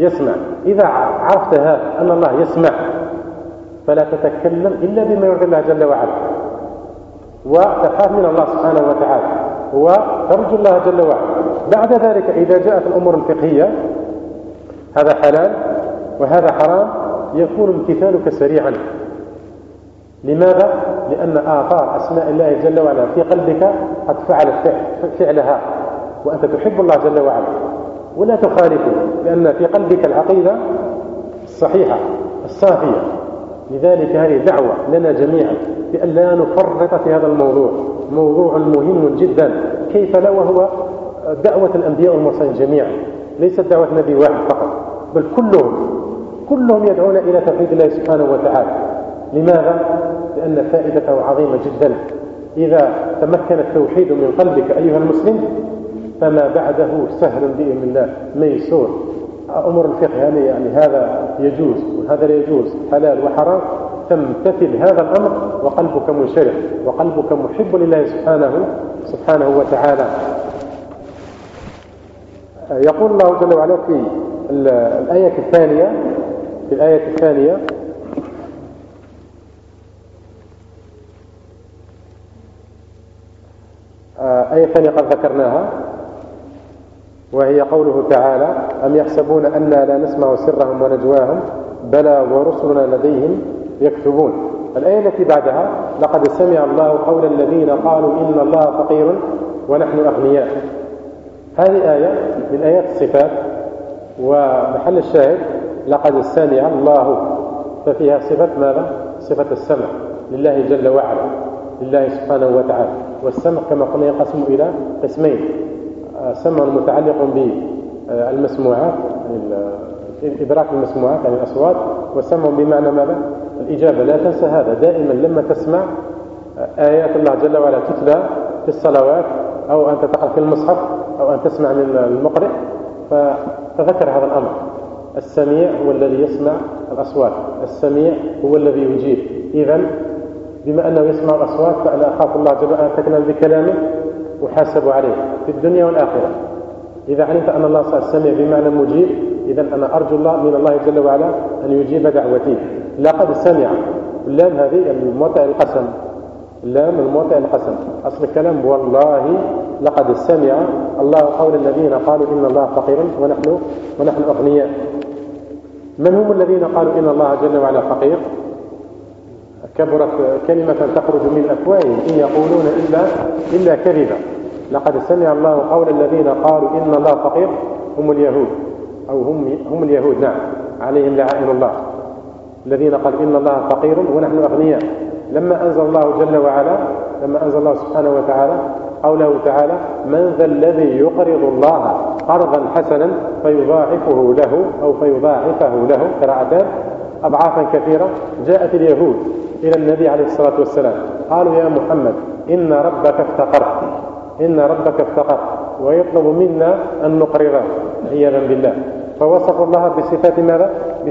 يسمع. إذا عرفت هذا أن الله يسمع فلا تتكلم إلا بما يرضي الله جل وعلا، وتخاف من الله سبحانه وتعالى وترجو الله جل وعلا. بعد ذلك إذا جاءت الأمور الفقهية هذا حلال وهذا حرام يكون امتثالك سريعا. لماذا؟ لأن آثار أسماء الله جل وعلا في قلبك قد فعلت فعلها، وأنت تحب الله جل وعلا ولا تخالفه، لأن في قلبك العقيدة الصحيحة الصافية. لذلك هذه دعوة لنا جميعا بأن لا نفرط في هذا الموضوع، موضوع مهم جدا. كيف لا وهو دعوة الأنبياء والمرسلين جميعا، ليست دعوة نبي واحد فقط، بل كلهم يدعون إلى توحيد الله سبحانه وتعالى. لماذا؟ لأن فائدته عظيمة جدا. إذا تمكن التوحيد من قلبك أيها المسلم فما بعده سهل بإذن الله ميسور. أمور الفقه يعني هذا يجوز وهذا لا يجوز، حلال وحرام، تمتثل هذا الأمر وقلبك منشرح وقلبك محب لله سبحانه وتعالى. يقول الله جل وعلا في الآية الثانية آية ثانية قد ذكرناها، وهي قوله تعالى: أم يحسبون أننا لا نسمع سرهم ونجواهم بلى ورسلنا لديهم يكتبون. الآية التي بعدها: لقد سمع الله قول الذين قالوا إن الله فقير ونحن أغنياء. هذه آية من آيات الصفات، ومحل الشاهد لقد سمع الله، ففيها صفة ماذا؟ صفة السمع لله جل وعلا، لله سبحانه وتعالى. والسمع كما قلنا ينقسم إلى قسمين: سمع متعلق بالمسموعات، إدراك المسموعات يعني الأصوات، وسمع بمعنى ماذا؟ الإجابة. لا تنسى هذا دائما لما تسمع آيات الله جل وعلا تتلى في الصلوات، أو أن تقرأ في المصحف، أو أن تسمع من المقرئ، فتذكر هذا الأمر. السميع هو الذي يسمع الأصوات، السميع هو الذي يجيب. إذن بما أنه يسمع الأصوات فأنا أخاف الله جل وعلا أتكلم بكلامه وحاسب عليه في الدنيا والآخرة. إذا علمت أن الله السميع بمعنى مجيب، إذن أنا أرجو الله من الله جل وعلا أن يجيب دعوتي. لقد سمع، اللام هذه الموطئ القسم، اللام الموطئ القسم، أصل الكلام والله لقد سمع الله قول الذين قالوا إن الله فقير ونحن أغنياء. من هم الذين قالوا إن الله جل وعلا فقير؟ كبرت كلمة تخرج من أفواههم إن يقولون إلا كذبا. لقد سمع الله قول الذين قالوا إن الله فقير، هم اليهود، أو هم اليهود، نعم، عليهم لعائن الله، الذين قالوا إن الله فقير ونحن أغنياء. لما أنزل الله سبحانه وتعالى قوله تعالى: من ذا الذي يقرض الله قرضا حسنا فيضاعفه له، أو فيضاعفه له، قراءتان، أضعافا كثيرة. جاءت اليهود إلى النبي عليه الصلاة والسلام قالوا: يا محمد إن ربك افتقر ويطلب منا أن نقرضه عياذا بالله. فوصف الله بصفات ماذا؟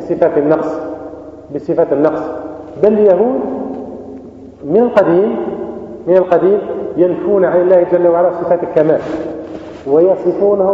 بصفات النقص. بل اليهود من القديم ينفون عن الله جل وعلا صفات الكمال ويصفونه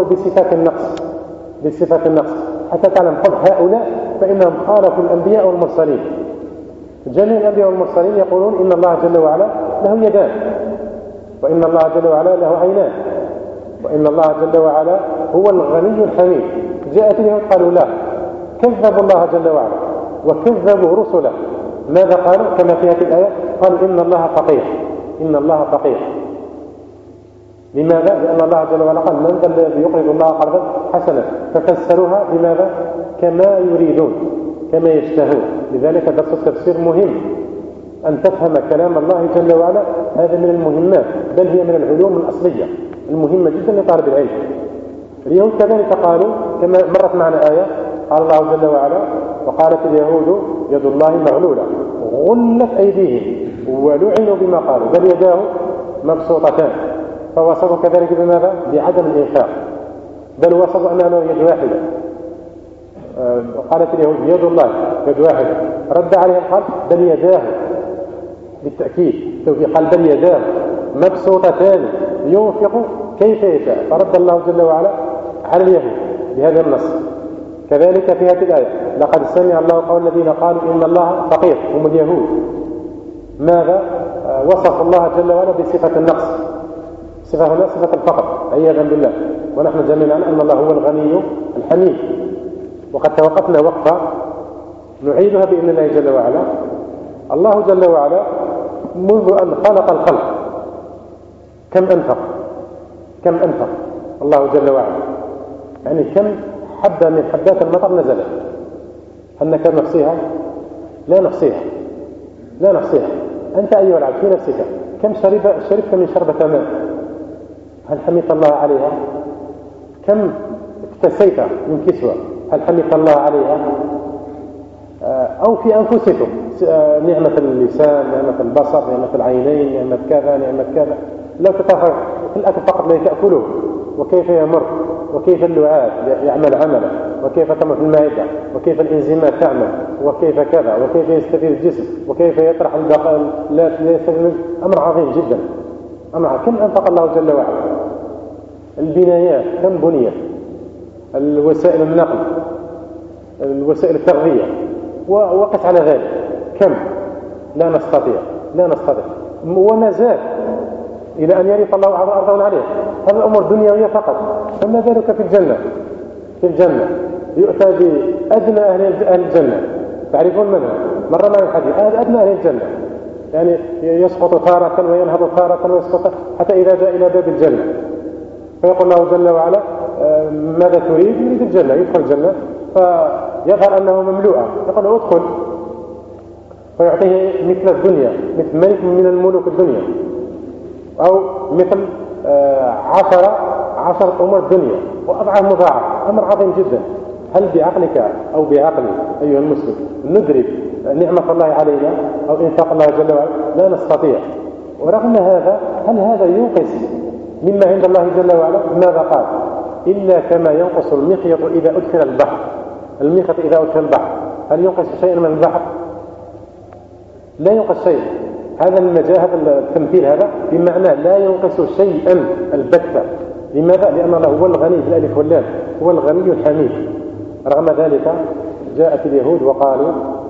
بصفات النقص، حتى تعلم قبح هؤلاء فإنهم خالفوا الأنبياء والمرسلين. جميع الأنبياء والمرسلين يقولون إن الله جل وعلا له يدان، وإن الله جل وعلا له عينان، وإن الله جل وعلا هو الغني الحميد. جاءت اليهود قالوا لا، كذبوا الله جل وعلا وكذبوا رسله. ماذا قالوا؟ كما في هذه الآية قالوا إن الله فقير. لماذا؟ لأن الله جل وعلا قال: من ذا الذي يقرض الله قرضا حسنا، ففسروها بماذا؟ كما يريدون، كما يشتهون. لذلك درس التفسير مهم، أن تفهم كلام الله جل وعلا، هذا من المهمات، بل هي من العلوم الأصلية المهمة جدا لطالب العلم. اليهود كذلك قالوا، كما مرت معنا آية، قال الله جل وعلا: وقالت اليهود يد الله مغلولة غلت أيديهم ولعنوا بما قالوا بل يداه مبسوطتان. فوصفوا كذلك بماذا؟ بعدم الإنفاق، بل وصفوا أنها له يد واحدة. قالت اليهود يد الله يد واحدة، رد عليهم قال: بل يداه، بالتأكيد توفيق، قال: بل يداه مبسوطتان ينفق كيف يشاء. فرد الله جل وعلا على اليهود بهذا النص. كذلك في هذه الآية لقد سمع الله قول الذين قالوا إن الله فقير، هم اليهود. ماذا وصف الله جل وعلا بصفة النقص؟ صفة هنا صفة الفقر عياذا بالله، ونحن جميعا أن الله هو الغني الحميد. وقد توقفنا وقفة نعيدها بإذن الله جل وعلا. الله جل وعلا منذ أن خلق الخلق كم أنفق الله جل وعلا؟ يعني كم حبة من حبات المطر نزلت؟ هل نكاد نحصيها؟ لا نحصيها. أنت أيها العبد في نفسك كم شربت من شربة ماء؟ هل حمدت الله عليها؟ كم اكتسيت من كسوة؟ هل حمدت الله عليها؟ أو في أنفسكم نعمة اللسان، نعمة البصر، نعمة العينين، نعمة كذا، نعمة كذا. لو تتفرج في الأكل فقط لا تأكله، وكيف يمر، وكيف اللعاب يعمل عمله، وكيف تمر في المعدة، وكيف الإنزيمات تعمل، وكيف كذا، وكيف يستفيد الجسم، وكيف يطرح لا يستفيد. أمر عظيم جدا. كم أنفق الله جل وعلا؟ البنايات كم بنيت؟ الوسائل النقل، الوسائل التغذية، وقس على ذلك كم؟ لا نستطيع. وما زال إلى أن يرث الله أرضا عليه. هذه الأمور دنيوية فقط. فما ذلك في الجنة يؤتى بأدنى أهل الجنة. تعرفون منها؟ مر معنا الحديث. أدنى أهل الجنة يعني يسقط تارة وينهض تارة ويسقط، حتى إذا جاء إلى باب الجنة فيقول الله جل وعلا ماذا تريد؟ يريد الجنة. يدخل الجنة فيظهر أنه مملوءة، يقول ادخل، فيعطيه مثل الدنيا، مثل ملك من الملوك الدنيا، أو مثل 10 أمور الدنيا وأضعاف مضاعف. أمر عظيم جدا. هل بعقلك أو بعقلي أيها المسلم ندرك نعمة الله علينا أو إنفاق الله جل وعلا؟ لا نستطيع. ورغم هذا هل هذا ينقص مما عند الله جل وعلا؟ ماذا قال؟ إلا كما ينقص المخيط إذا أدخل البحر. المخيط إذا أدخل البحر هل ينقص شيئا من البحر؟ لا ينقص شيء. هذا التمثيل هذا بمعنى لا ينقص شيئا البتة. لماذا؟ لأن الله هو الغني بالألف واللام، هو الغني الحميد. رغم ذلك جاءت اليهود وقالوا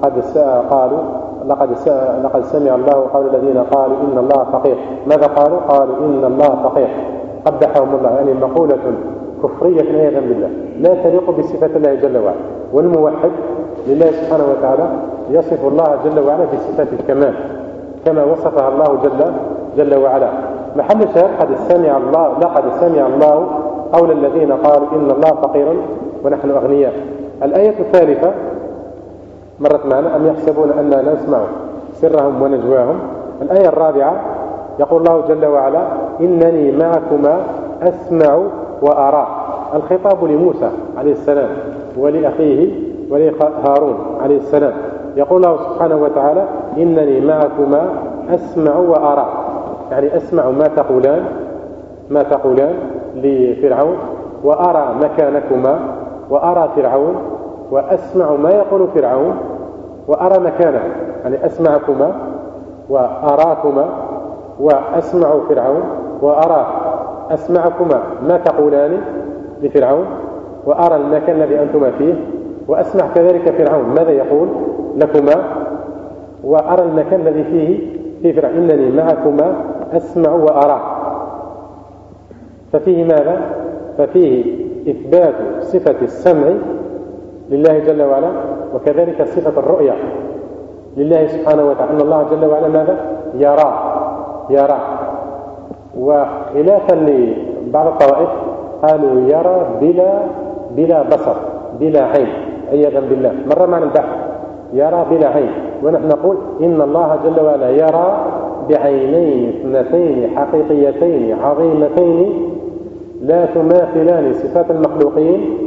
لقد سمع الله قول الذين قالوا إن الله فقير. ماذا قالوا؟ قالوا إن الله فقير. قبحهم الله. يعني مقولة كفرية عياذا بالله لا تليق بصفة الله جل وعلا. والموحد لله سبحانه وتعالى يصف الله جل وعلا بصفات الكمال كما وصفها الله جل وعلا. محل الشاهد لقد سمع الله قول الذين قالوا إن الله فقير ونحن أغنياء. الآية الثالثة مرت معنا أم يحسبون أننا نسمع سرهم ونجواهم. الآية الرابعة يقول الله جل وعلا إنني معكما أسمع وأرى. الخطاب لموسى عليه السلام ولأخيه هارون عليه السلام. يقول الله سبحانه وتعالى إنني معكما أسمع وأرى، يعني أسمع ما تقولان لفرعون، وأرى مكانكما، وأرى فرعون، وأسمع ما يقول فرعون، وأرى مكانه، يعني أسمعكما وأراكما وأسمع فرعون، أسمعكما ما تقولان لفرعون، وأرى المكان الذي أنتما فيه، وأسمع كذلك فرعون ماذا يقول لكما، وأرى المكان الذي فيه فرعون. إنني معكما أسمع وأرى. ففيه ماذا؟ ففيه إثبات صفة السمع لله جل وعلا، وكذلك صفة الرؤية لله سبحانه وتعالى، أن الله جل وعلا ماذا؟ يرى. وخلافا لبعض الطوائف قالوا يرى بلا بصر، بلا عين، عياذا بالله. مر معنا البحث يرى بلا عين، ونحن نقول إن الله جل وعلا يرى بعينين اثنتين حقيقيتين عظيمتين لا تماثلان صفات المخلوقين،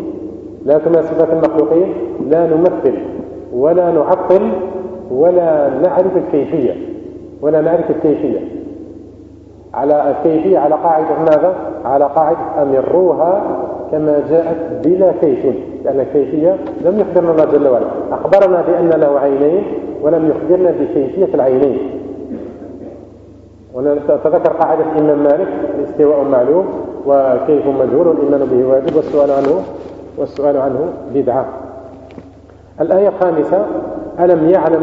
لا نمثل ولا نعطل ولا نعرف الكيفية على الكيفية على قاعدة ماذا؟ على قاعدة أمروها كما جاءت بلا كيف، لأن الكيفية لم يخبرنا الله جل وعلا. أخبرنا بأن له عينين ولم يخبرنا بكيفية العينين. ونتذكر قاعدة الإمام مالك: الاستواء معلوم وكيف مجهول والإيمان به واجب والسؤال عنه والسؤال عنه بدعة. الآية الخامسة: ألم يعلم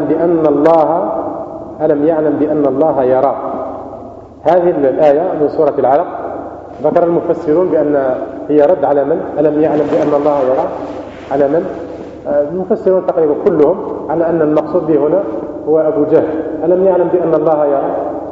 بأن الله يرى. هذه الآية من سورة العلق. ذكر المفسرون بأن هي رد على من؟ ألم يعلم بأن الله يرى على من؟ المفسرون تقريبا كلهم على أن المقصود به هنا هو أبو جهل. ألم يعلم بأن الله يرى؟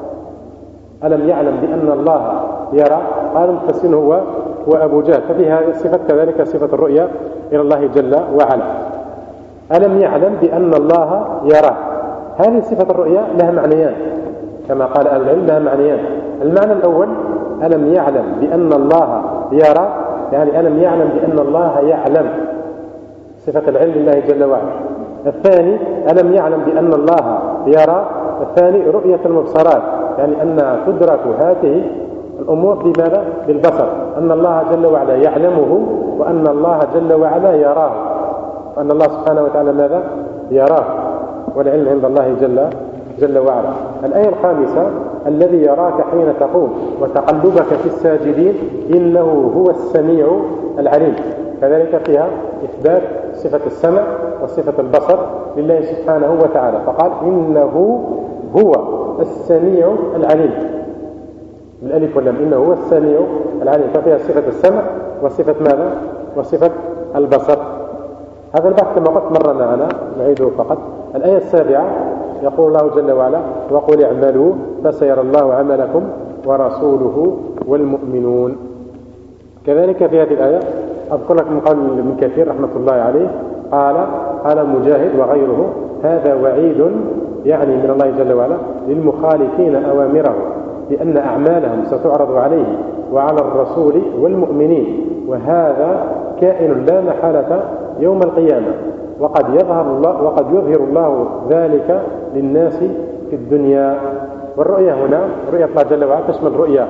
ألم يعلم بأن الله يرى؟ قال المفسرون هو أبو جهل. ففيها صفة كذلك صفة الرؤيا إلى الله جل وعلا. ألم يعلم بأن الله يرى، هذه صفة الرؤيا لها معنيان كما قال أهل العلم، لها معنيان. المعنى الأول: ألم يعلم بأن الله يرى، يعني ألم يعلم بأن الله يعلم، صفة العلم لله جل وعلا. الثاني: ألم يعلم بأن الله يرى، الثاني رؤية المبصرات، يعني أن تدرك هذه الأمور بماذا؟ بالبصر، أن الله جل وعلا يعلمه، وأن الله جل وعلا يراه، وأن الله سبحانه وتعالى ماذا؟ يراه، والعلم عند الله جل وعلا. الآية الخامسة: الذي يراك حين تقوم وتقلبك في الساجدين إنه هو السميع العليم. كذلك فيها إثبات صفة السمع وصفة البصر لله سبحانه وتعالى، فقال إنه هو السميع العليم بالألف واللام، إنه هو السميع العليم، ففيها صفة السمع وصفة ماذا؟ وصفة البصر. هذا البحث كما قلت مر معنا، نعيده فقط. الآية السابعة: يقول الله جل وعلا: وقل اعملوا فسيرى الله عملكم ورسوله والمؤمنون. كذلك في هذه الآية أذكر لكم قول ابن كثير رحمة الله عليه، قال مجاهد وغيره: هذا وعيد يعني من الله جل وعلا للمخالفين أوامره بأن أعمالهم ستعرض عليه وعلى الرسول والمؤمنين، وهذا كائن لا محالة يوم القيامة، وقد يظهر الله ذلك للناس في الدنيا. والرؤية هنا رؤية الله جل وعلا تشمل الرؤية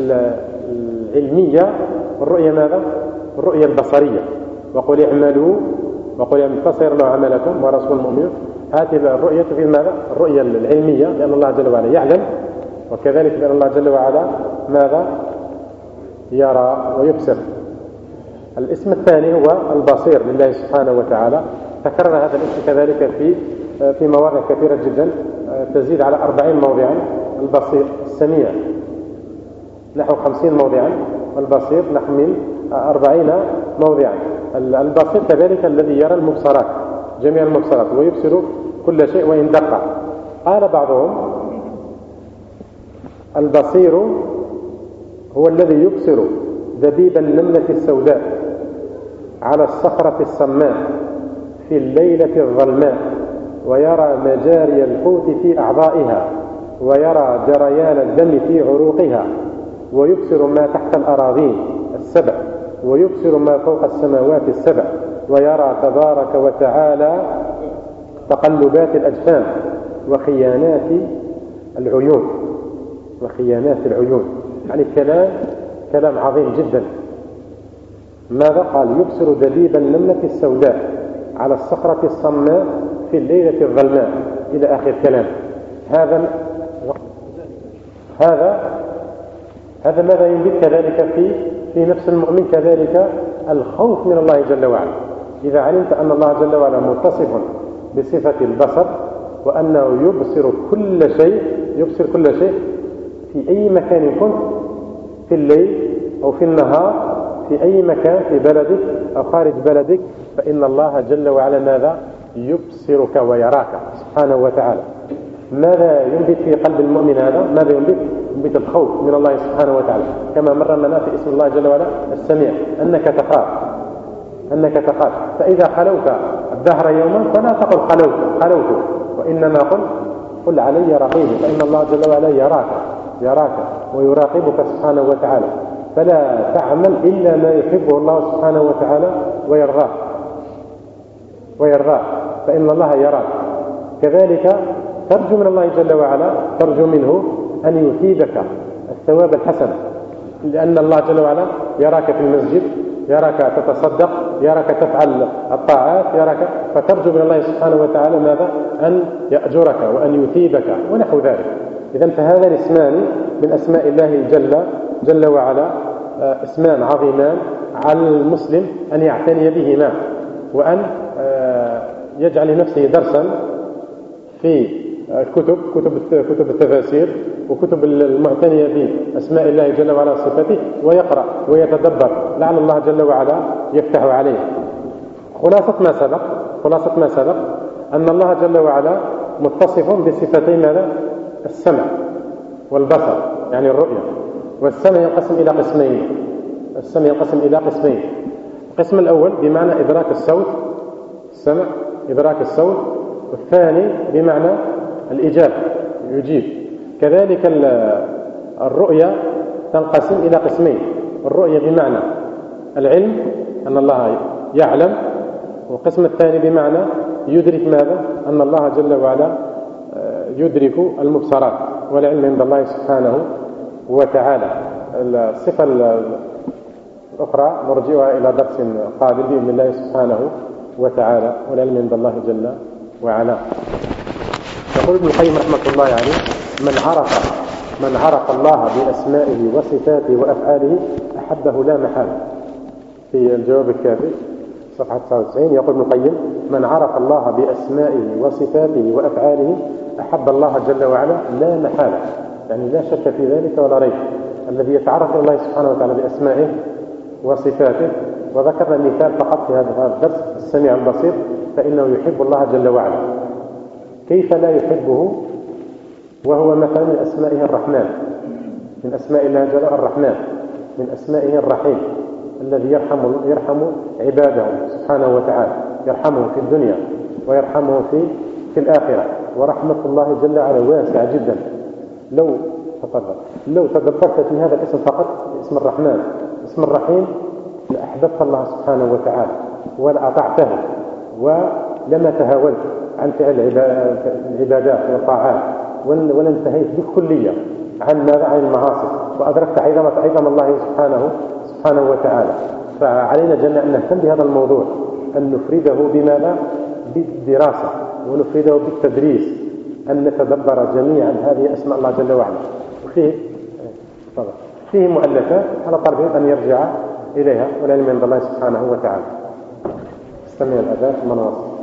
العلمية والرؤية ماذا؟ الرؤية البصرية. وقل اعملوا فسيرى الله عملكم ورسول المؤمنين. هذه الرؤية في ماذا؟ الرؤية العلمية لأن الله جل وعلا يعلم، وكذلك لأن الله جل وعلا ماذا؟ يرى ويبصر. الاسم الثاني هو البصير لله سبحانه وتعالى. تكرر هذا الاسم كذلك في مواضع كثيرة جدا، تزيد على 40 موضعا. البصير السميع نحو 50 موضعا، والبصير نحو من 40 موضعا. البصير كذلك الذي يرى المبصرات، جميع المبصرات، ويبصر كل شيء وإن دق. قال بعضهم: البصير هو الذي يبصر دبيب النملة السوداء على الصخرة الصماء في الليلة الظلماء، ويرى مجاري الحوت في أعضائها، ويرى جريان الدم في عروقها، ويبصر ما تحت الأراضين السبع، ويبصر ما فوق السماوات السبع، ويرى تبارك وتعالى تقلبات الأجسام وخيانات العيون. يعني كلام عظيم جدا. ماذا قال؟ يبصر دبيب النملة السوداء على الصخرة الصماء في الليلة الظلماء إلى آخر كلام. هذا ماذا ينبت كذلك في نفس المؤمن كذلك الخوف من الله جل وعلا. إذا علمت أن الله جل وعلا متصف بصفة البصر، وأنه يبصر كل شيء في أي مكان كنت، في الليل أو في النهار، في أي مكان في بلدك أو خارج بلدك، فإن الله جل وعلا ماذا؟ يبصرك ويراك سبحانه وتعالى. ماذا ينبت في قلب المؤمن هذا؟ ماذا ينبت الخوف من الله سبحانه وتعالى، كما مر لنا في اسم الله جل وعلا السميع، أنك تخاف. فإذا خلوت الدهر يوما فلا تقل خلوت، وإنما قل علي رقيب، فإن الله جل وعلا يراك ويراقبك سبحانه وتعالى، فلا تعمل إلا ما يحبه الله سبحانه وتعالى ويرضاه، فإن الله يراك. كذلك ترجو من الله جل وعلا، ترجو منه أن يثيبك الثواب الحسن، لأن الله جل وعلا يراك في المسجد، يراك تتصدق، يراك تفعل الطاعات، فترجو من الله سبحانه وتعالى ماذا؟ أن يأجرك وأن يثيبك ونحو ذلك. إذن فهذان اسمان من أسماء الله جل وعلا، اسمان عظيمان على المسلم أن يعتني بهما، وأن يجعل لنفسه درسا في كتب التفاسير وكتب المعتنية بأسماء الله جل وعلا وصفاته، ويقرأ ويتدبر لعل الله جل وعلا يفتح عليه. خلاصة ما سبق أن الله جل وعلا متصف بصفتين ماذا؟ السمع والبصر، يعني الرؤية. والسمع ينقسم إلى قسمين. القسم الأول بمعنى إدراك الصوت، السمع إدراك الصوت، والثاني بمعنى الإجابة، يجيب. كذلك الرؤية تنقسم إلى قسمين: الرؤية بمعنى العلم، أن الله يعلم، والقسم الثاني بمعنى يدرك ماذا؟ أن الله جل وعلا يدرك المبصرات، والعلم عند الله سبحانه وتعالى. الصفة الأخرى نرجعها إلى درس قادم بإذن الله سبحانه وتعالى، والعلم عند الله جل وعلا. يقول ابن القيم رحمة الله عليه: من عرف الله بأسمائه وصفاته وأفعاله أحبه لا محالة. في الجواب الكافي صفحة 99 يقول ابن القيم: من عرف الله بأسمائه وصفاته وأفعاله أحب الله جل وعلا لا محالة. يعني لا شك في ذلك ولا ريب. الذي يتعرف إلى الله سبحانه وتعالى بأسمائه وصفاته، وذكرنا مثال فقط في هذا الدرس: السميع البصير، فإنه يحب الله جل وعلا. كيف لا يحبه وهو مثلا من أسمائه الرحمن، من أسماء الله جل وعلا الرحمن، من أسمائه الرحيم، الذي يرحم عباده سبحانه وتعالى، يرحمه في الدنيا ويرحمه في الآخرة. ورحمة الله جل وعلا واسعة جدا. لو تدبرت في هذا الاسم فقط، اسم الرحمن، اسم الرحيم، لأحببت الله سبحانه وتعالى ولأطعته، ولما تهاونت عن فعل العبادات والطاعات، ولا انتهيت بالكلية عن المعاصي، وأدركت عظم الله سبحانه وتعالى. فعلينا جل أن نهتم بهذا الموضوع، أن نفرده بماذا؟ بالدراسة، ونفرده بالتدريس، أن نتدبر جميعا هذه أسماء الله جل وعلا. فيه مؤلفات على طالب أن يرجع إليها، والعلم عند الله سبحانه وتعالى. استمع الأذان ثم نواصل.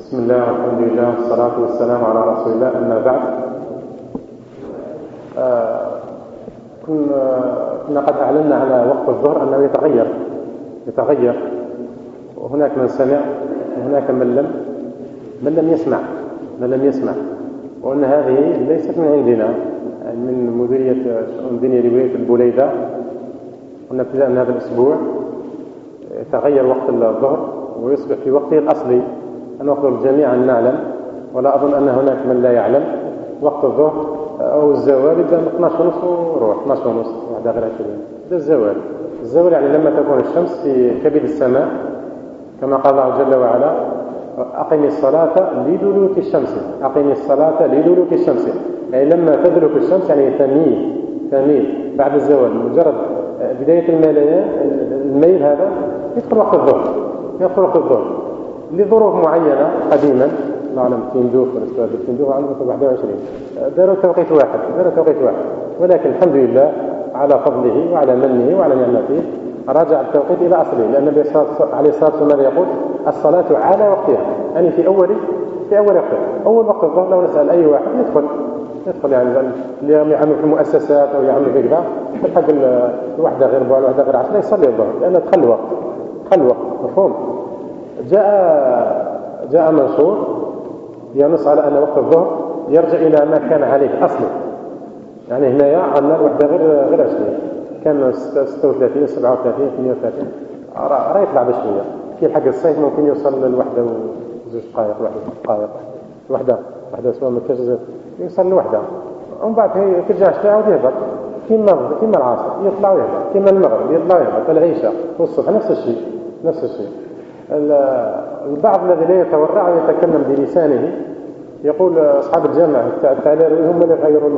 بسم الله والحمد لله والصلاة والسلام على رسول الله. أما بعد، كنا قد أعلنا على وقت الظهر أنه يتغير، وهناك من سمع وهناك من لم يسمع، وأن هذه ليست من عندنا، من مديرية شؤون دينية لولاية البوليدة. قلنا ابتداء من هذا الأسبوع يتغير وقت الظهر ويصبح في وقته الأصلي. نقول جميعا نعلم، ولا أظن أن هناك من لا يعلم، وقت الظهر أو الزوال يبدأ من 12:30 وروح 12:30 واحدة غير 20. هذا الزوال يعني لما تكون الشمس في كبد السماء، كما قال الله جل وعلا: أقم الصلاة لدلوك الشمس. أقم الصلاة لدلوك الشمس، يعني لما تدلك الشمس يعني تميل بعد الزوال، مجرد بداية الميل هذا يدخل وقت الظهر لظروف معينة. قديما نعلم تندوف والاستاذ التندوف عام 21 داروا توقيت واحد، ولكن الحمد لله على فضله وعلى منه وعلى نعمته رجع التوقيت إلى أصله، لأن النبي عليه الصلاة والسلام يقول: الصلاة على وقتها، يعني في أول وقتها. أول وقت الظهر لو نسأل أي واحد يدخل يعني اللي يعمل في المؤسسات أو يعمل في كذا حق الوحدة غير ربع الوحدة غير 10 يصلي الظهر، لأنه دخل وقت. مفهوم؟ جاء منشور ينص على أن وقت الظهر يرجع إلى ما كان عليه أصله. يعني هنايا عندنا الوحدة غير 20 كان 36 37 38 راه يطلع بشوية. في حق الصيف ممكن يوصل للوحدة وزوج دقائق، وحدة سواء ما كاش يوصل لوحدة، ومن بعد هي ترجع تعاود يهبط كيما العصر يطلع ويهبط، كيما المغرب يطلع ويهبط، العشاء والصبح نفس الشيء. البعض الذي لا يتورع ويتكلم بلسانه يقول: أصحاب الجامعة التعليل هم اللي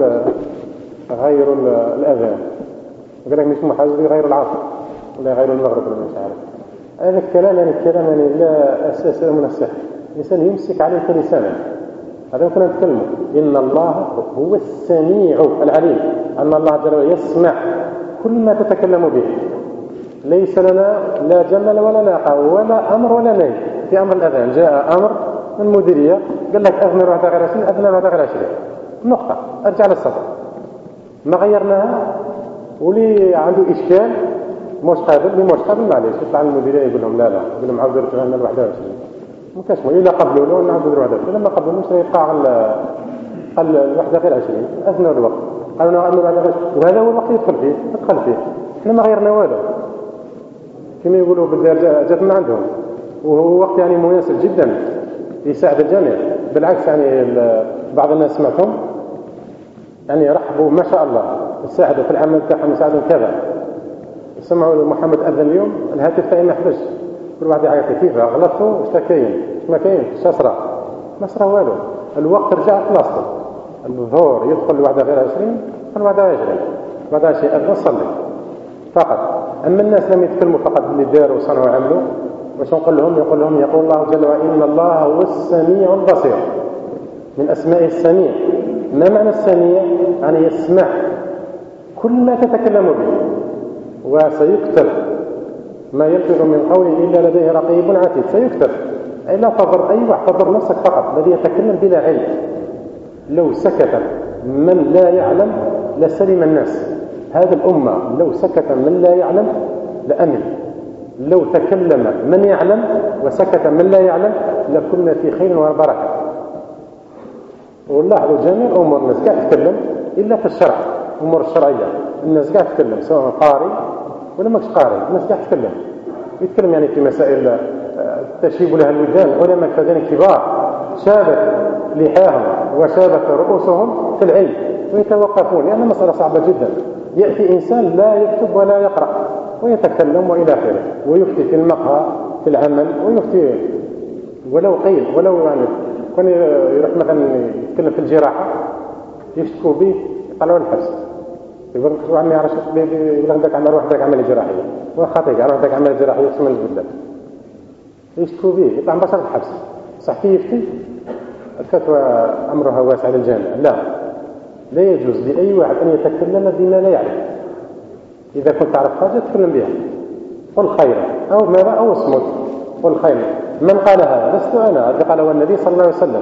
غيروا الأذان، يقول لك مش محاجز يغيروا العصر ولا يغيروا المغرب ولا مش عارف. هذا الكلام يعني لا أساس له من الصحة. الإنسان يمسك عليه لسانه، هذا يمكن أن نتكلمه. إن الله هو السميع العليم، أن الله جل وعلا يسمع كل ما تتكلم به. ليس لنا لا جمل ولا ناقة ولا أمر ولا نهي في أمر الأذان. جاء أمر من المديرية قال لك أذن الوحدة غير 20، أذن الوحدة غير 20 نقطة، أرجع للسطر. ما غيرناها، واللي عنده إشكال مش قابل معليش يطلع المديرية يقول لهم لا يقول لهم عاودوا رجعوا لنا الوحدة 20. ما كانش إلا قبلوا له نعاودوا الوحدة 20. لما قبلوا مش يقع الوحدة غير 20، أذنوا الوقت، قالوا أن الوحدة غير 20، وهذا هو الوقت يدخل فيه. إحنا ما غيرنا والو، كما يقولوا بالدار جات من عندهم، وهو وقت يعني مناسب جدا يساعد الجميع. بالعكس يعني بعض الناس سمعتهم يعني رحبوا ما شاء الله، يساعدوا في العمل تاعهم، يساعدوا كذا. سمعوا محمد أذن اليوم الهاتف تاعي محبش، كل واحد يعيط كيف غلطوا واش كاين ما كاين ما صرا والو. الوقت رجع خلاص، الظهر يدخل الوحدة غير 20 الوحدة 20 بعد شيء أذن صلي فقط. أما الناس لم يتكلموا فقط اللي داروا وصنعوا وعملوا، واش نقول لهم؟ يقول الله جل وعلا: إن الله هو السميع البصير. من أسماء السميع. ما معنى السميع؟ يعني يسمع كل ما تتكلم به، وسيكتب ما يلفظ من قول إلا لديه رقيب عتيد. سيكتب، أي لا تضر أي واحد، تضر نفسك فقط الذي يتكلم بلا علم. لو سكت من لا يعلم لسلم الناس. هذه الأمة لو سكت من لا يعلم لأمن. لو تكلم من يعلم وسكت من لا يعلم لكنا في خير وبركة. والله جميع الأمور الناس قاعد تتكلم إلا في الشرع، أمور الشرعية الناس قاعد تتكلم، سواء قاري ولا مش قاري، الناس قاعد يتكلم يعني في مسائل تشيب لها الودان. علماء كذلك كبار شابت لحاهم وشابت رؤوسهم في العلم ويتوقفون، لأن مسألة صعبة جدا. يأتي إنسان لا يكتب ولا يقرأ ويتكلم وإلى آخره، ويفتي في المقهى في العمل، ويفتي ولو يعني كان يروح مثلا يتكلم في الجراحة يشتكوا به يطلعوا الحبس. يقول لك واحد ما يعرفش يقول لك عمل وحدك عمل جراحية وخطيك على وحدك عمل جراحية يسمى الجدة، يشتكوا به يطلع مباشرة الحبس. صح يفتي الفتوى أمرها واسع للجامع. لا يجوز لأي واحد أن يتكلم بما لا يعلم. إذا كنت تعرف حاجة تكلم بها، قل خيرا أو ماذا أو اصمت، قل خيرا. من قال هذا؟ لست أنا، هذا قاله النبي صلى الله عليه وسلم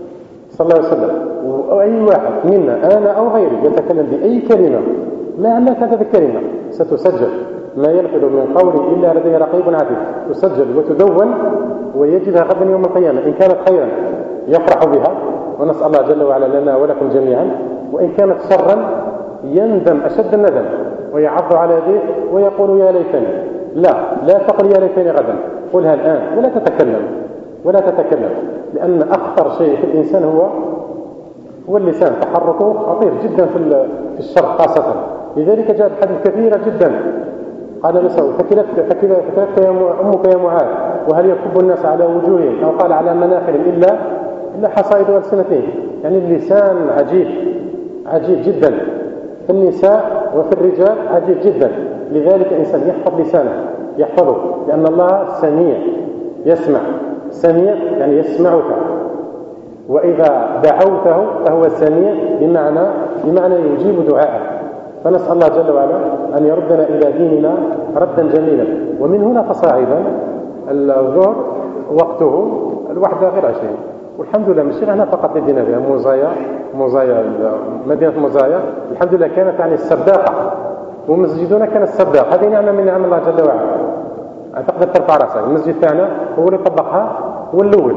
أو أي واحد منا أنا أو غيري يتكلم بأي كلمة مهما كانت هذه الكلمة ستسجل، ما يلفظ من قول إلا لديه رقيب عتيد، تسجل وتدون ويجدها غدا يوم القيامة. إن كانت خيرا يفرح بها ونسأل الله جل وعلا لنا ولكم جميعا، وإن كانت شرا يندم أشد الندم ويعض على يديه ويقول يا ليتني. لا تقل يا ليتني غدا، قلها الآن ولا تتكلم لأن أخطر شيء في الإنسان هو اللسان، تحركه خطير جدا في الشر خاصة. لذلك جاءت حديث كثيرة جدا قال مسعود ثكلتك أمك يا معاذ وهل يكب الناس على وجوههم أو قال على مناخرهم إلا حصائد ألسنتهم. يعني اللسان عجيب جدا في النساء وفي الرجال، عجيب جدا. لذلك الإنسان يحفظ لسانه، يحفظه، لأن الله سميع يسمع. سميع يعني يسمعك، وإذا دعوته فهو سميع بمعنى يجيب دعاءك. فنسأل الله جل وعلا أن يردنا إلى ديننا ردا جميلا. ومن هنا فصاعدا الظهر وقته 21، والحمد لله مش هنا فقط لدينا فيها موزايا مدينة موزايا الحمد لله كانت يعني السباقة، ومسجدنا كان السباق. هذه نعمة من نعم الله جل وعلا. تقدر ترفع راسك. المسجد تاعنا هو اللي طبقها والأول.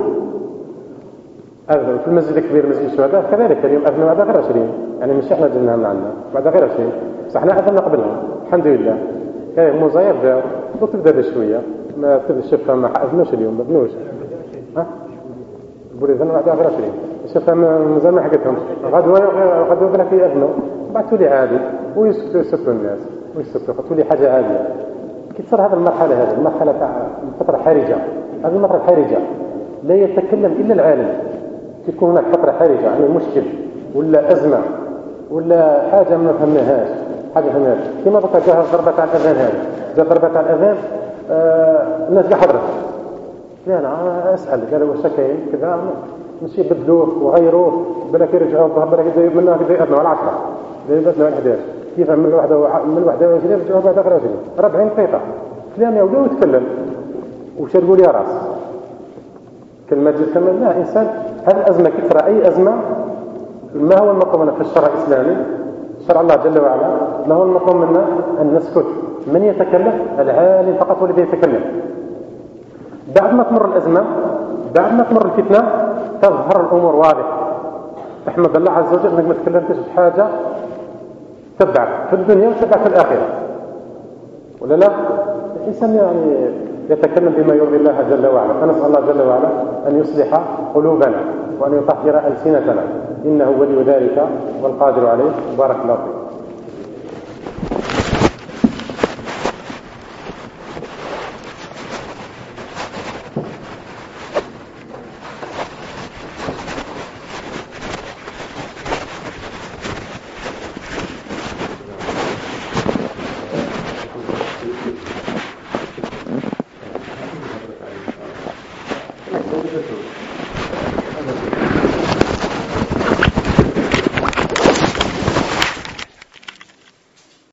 في المسجد الكبير مسجد الشهداء كذلك اليوم أذنوا بعد غير 20، يعني مش احنا جبناها من عندنا بعد غير 20، بس احنا أذنا قبلهم الحمد لله. كاين موزايا بداو تبدا بشويه، ما تشوفها ما أذنوش اليوم ما بنوش بولي ذنوا بعد غير 20 شوفها مازال ما حكيتهمش. غدوه بلاك يأذنوا بعثوا لي عادي ويسكتوا الناس قلت لي حاجه عاديه. كي تصير هذه المرحله تاع فتره حرجه، هذه المرحله الحرجه لا يتكلم الا العالم. كي تكون هناك فتره حرجه يعني مشكل ولا ازمه ولا حاجه ما فهمناهاش كما بقى جاء ضربه تاع الاذان. هذه ضربه تاع الاذان الناس اللي حضرت لا انا اسال قالوا واش كاين كذا ماشي بدلوه وغيروه بلاك يرجعوا بلاك يزيد منها كذا يأذنوا على 10 يأذنوا على 11 كيف من 21 رجعوا بعد 20 40 دقيقه كلام يا ولد وتكلم وش تقول يا راس كلمه تكمل. لا انسان هذه الازمه كثر اي ازمه ما هو المطلوب في الشرع الاسلامي شرع الله جل وعلا ما هو المطلوب منا ان نسكت. من يتكلم؟ العالم فقط هو الذي يتكلم. بعد ما تمر الازمه بعد ما تمر الفتنه تظهر الامور واضحه. تحمد الله عز وجل انك ما تكلمتش في حاجه تبعك في الدنيا وتبعك في الاخره ولا لا. الانسان يعني يتكلم بما يرضي الله جل وعلا. فنسال الله جل وعلا ان يصلح قلوبنا وان يطهر السنتنا انه ولي ذلك والقادر عليه. بارك الله فيك.